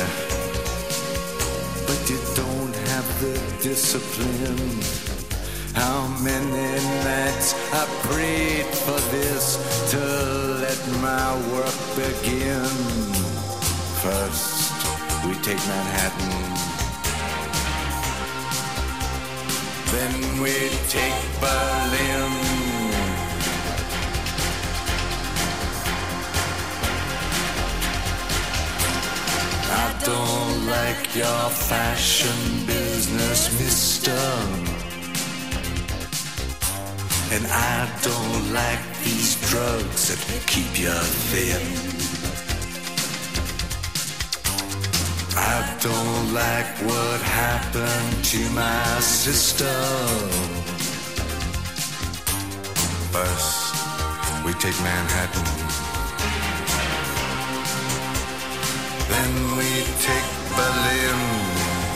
but you don't have the discipline. How many nights I prayed for this to let my work begin. First, we take Manhattan. Then we take Berlin. I don't like your fashion business, mister. And I don't like these drugs that keep you thin. I don't like what happened to my sister. First, we take Manhattan. Then we take Berlin.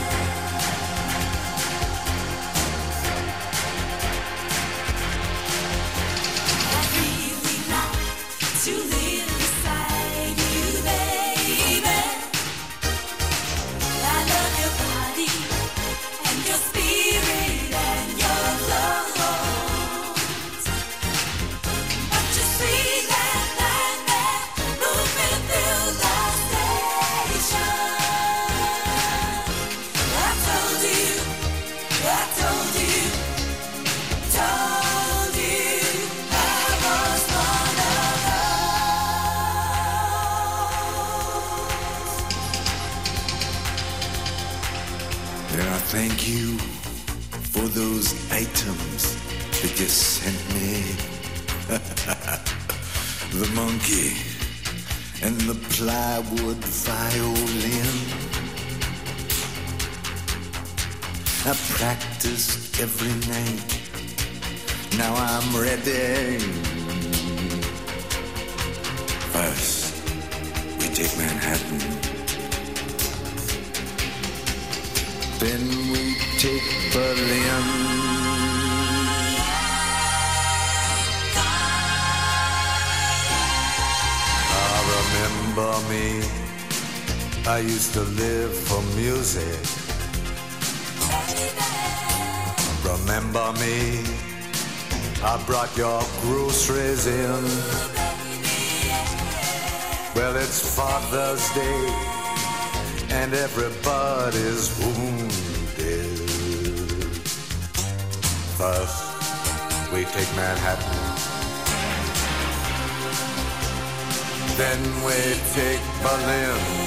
To live beside you, baby. I love your body and your spirit and your clothes. But you see that night there moving through the station, I told you, I told you, told you I was one of
And I thank you for those items that you sent me. The monkey and the plywood violin. I practiced every night. Now I'm ready. First, we take Manhattan. Then we take Berlin. Remember me, I used to live for music. Remember me, I brought your groceries in. Well, it's Father's Day, and everybody's wounded. First, we take Manhattan. Then we take Berlin.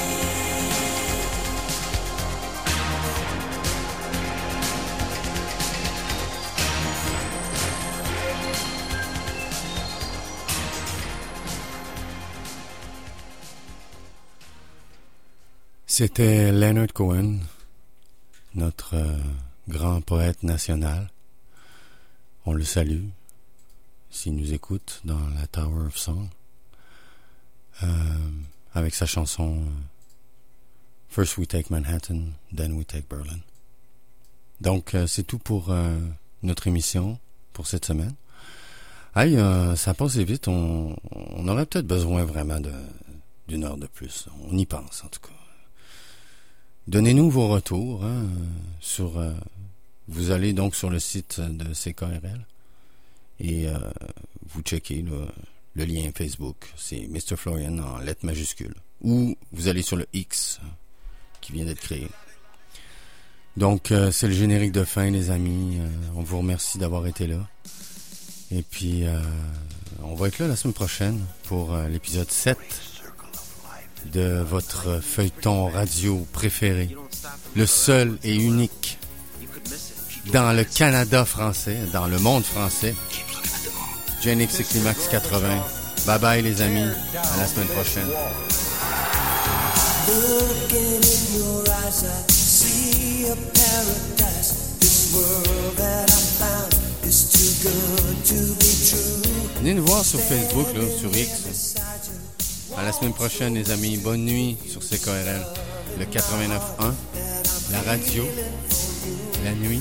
C'était Leonard Cohen, notre euh, grand poète national. On le salue, s'il nous écoute, dans la Tower of Song, euh, avec sa chanson First We Take Manhattan, Then We Take Berlin. Donc, euh, c'est tout pour euh, notre émission pour cette semaine. Hey, euh, ça passe vite, on, on aurait peut-être besoin vraiment de, d'une heure de plus. On y pense, en tout cas. Donnez-nous vos retours hein, sur. Euh, vous allez donc sur le site de C K R L et euh, vous checkez le, le lien Facebook. C'est mister Florian en lettres majuscules. Ou vous allez sur le X qui vient d'être créé. Donc euh, c'est le générique de fin, les amis. Euh, on vous remercie d'avoir été là. Et puis euh, on va être là la semaine prochaine pour euh, l'épisode sept. De votre feuilleton radio préféré, le seul et unique dans le Canada français, dans le monde français, Gen X et Climax quatre-vingts. Bye bye les amis, à la semaine prochaine. Looking in your eyes, I see a paradise. This world that I found is too good to be true. Venez nous voir sur Facebook, là, sur X. À la semaine prochaine, les amis. Bonne nuit sur C K R L. Le quatre-vingt-neuf un. La radio. La nuit.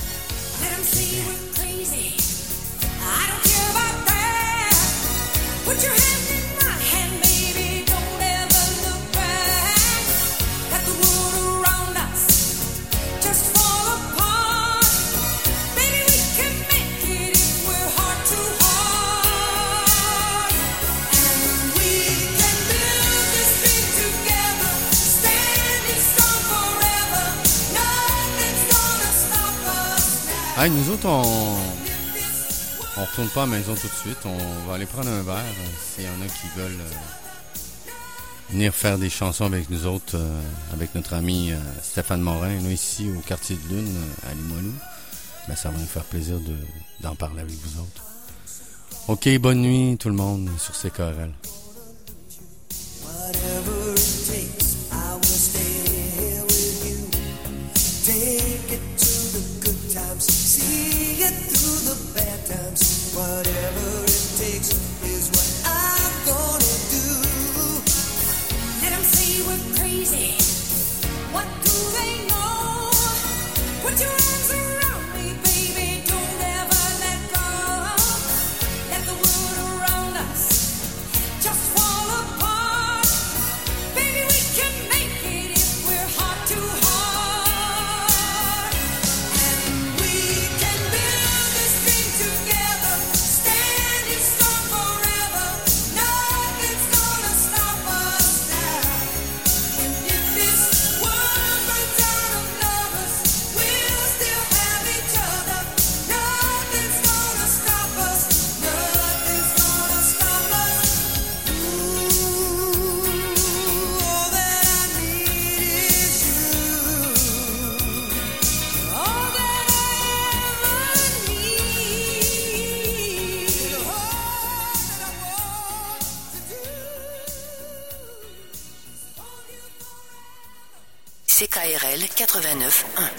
Hey, nous autres, on on retourne pas à la maison tout de suite. On va aller prendre un verre s'il y en a qui veulent euh, venir faire des chansons avec nous autres, euh, avec notre ami euh, Stéphane Morin, là, ici au quartier de Lune, à Limoilou. Ben, ça va nous faire plaisir de, d'en parler avec vous autres. OK, bonne nuit tout le monde sur C K R L. Whatever it takes, I will stay here with you. Take it to the good times, see it through the bad times. Whatever it takes is what I'm gonna do. Let them say we're crazy. What do they know? Put your arms around me, baby. Don't ever let go. Let the world around us just fall apart. Baby, we can make it if we're heart to heart. And we can build this dream together, standing strong forever. Nothing's gonna stop us now. And if this world runs out of lovers, we'll still have each other. Nothing's gonna stop us. Nothing's gonna stop us. Ooh, all that I need is you. All that I ever need. All that I want to do.
C K R L quatre-vingt-neuf un.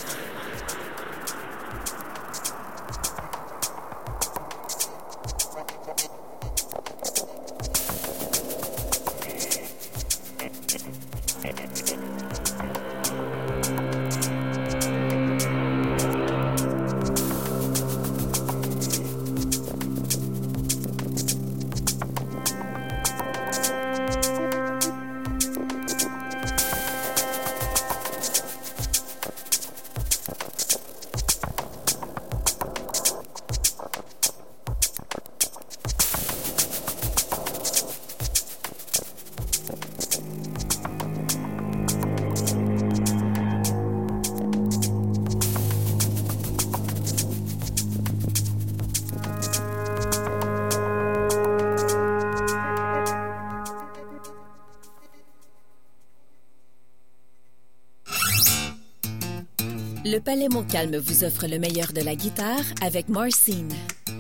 Le Palais Montcalm vous offre le meilleur de la guitare avec Marcine.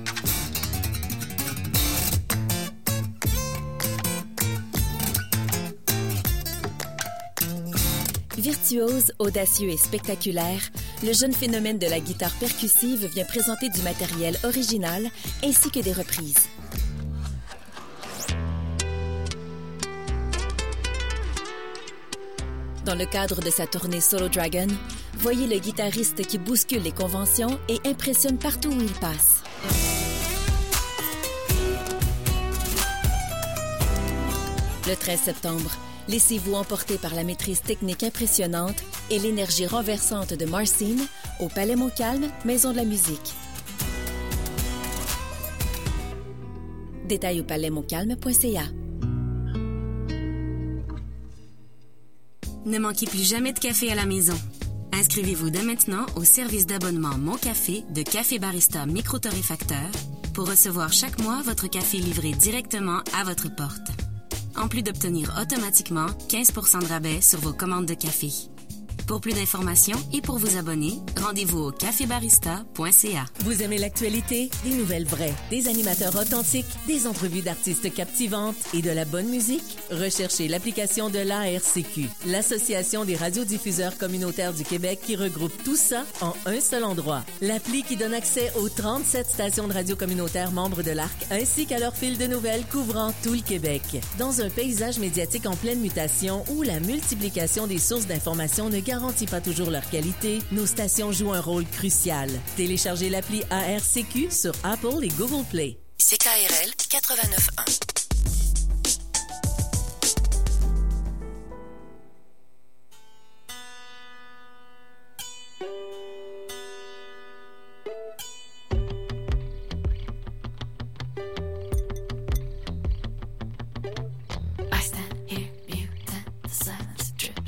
Virtuose, audacieux et spectaculaire, le jeune phénomène de la guitare percussive vient présenter du matériel original ainsi que des reprises. Dans le cadre de sa tournée Solo Dragon, voyez le guitariste qui bouscule les conventions et impressionne partout où il passe. Le treize septembre, laissez-vous emporter par la maîtrise technique impressionnante et l'énergie renversante de Marcine au Palais Montcalm, Maison de la musique. Détails au palais montcalm point c a.
Ne manquez plus jamais de café à la maison. Inscrivez-vous dès maintenant au service d'abonnement Mon Café de Café Barista Micro-Torréfacteur pour recevoir chaque mois votre café livré directement à votre porte. En plus d'obtenir automatiquement quinze pour cent de rabais sur vos commandes de café. Pour plus d'informations et pour vous abonner, rendez-vous au café barista point c a.
Vous aimez l'actualité? Des nouvelles vraies, des animateurs authentiques, des entrevues d'artistes captivantes et de la bonne musique? Recherchez l'application de l'A R C Q, l'Association des radiodiffuseurs communautaires du Québec, qui regroupe tout ça en un seul endroit. L'appli qui donne accès aux trente-sept stations de radio communautaires membres de l'A R C, ainsi qu'à leur fil de nouvelles couvrant tout le Québec. Dans un paysage médiatique en pleine mutation où la multiplication des sources d'informations ne garantit pas toujours leur qualité, nos stations jouent un rôle crucial. Téléchargez l'appli A R C Q sur Apple et Google Play.
C K R L quatre-vingt-neuf point un.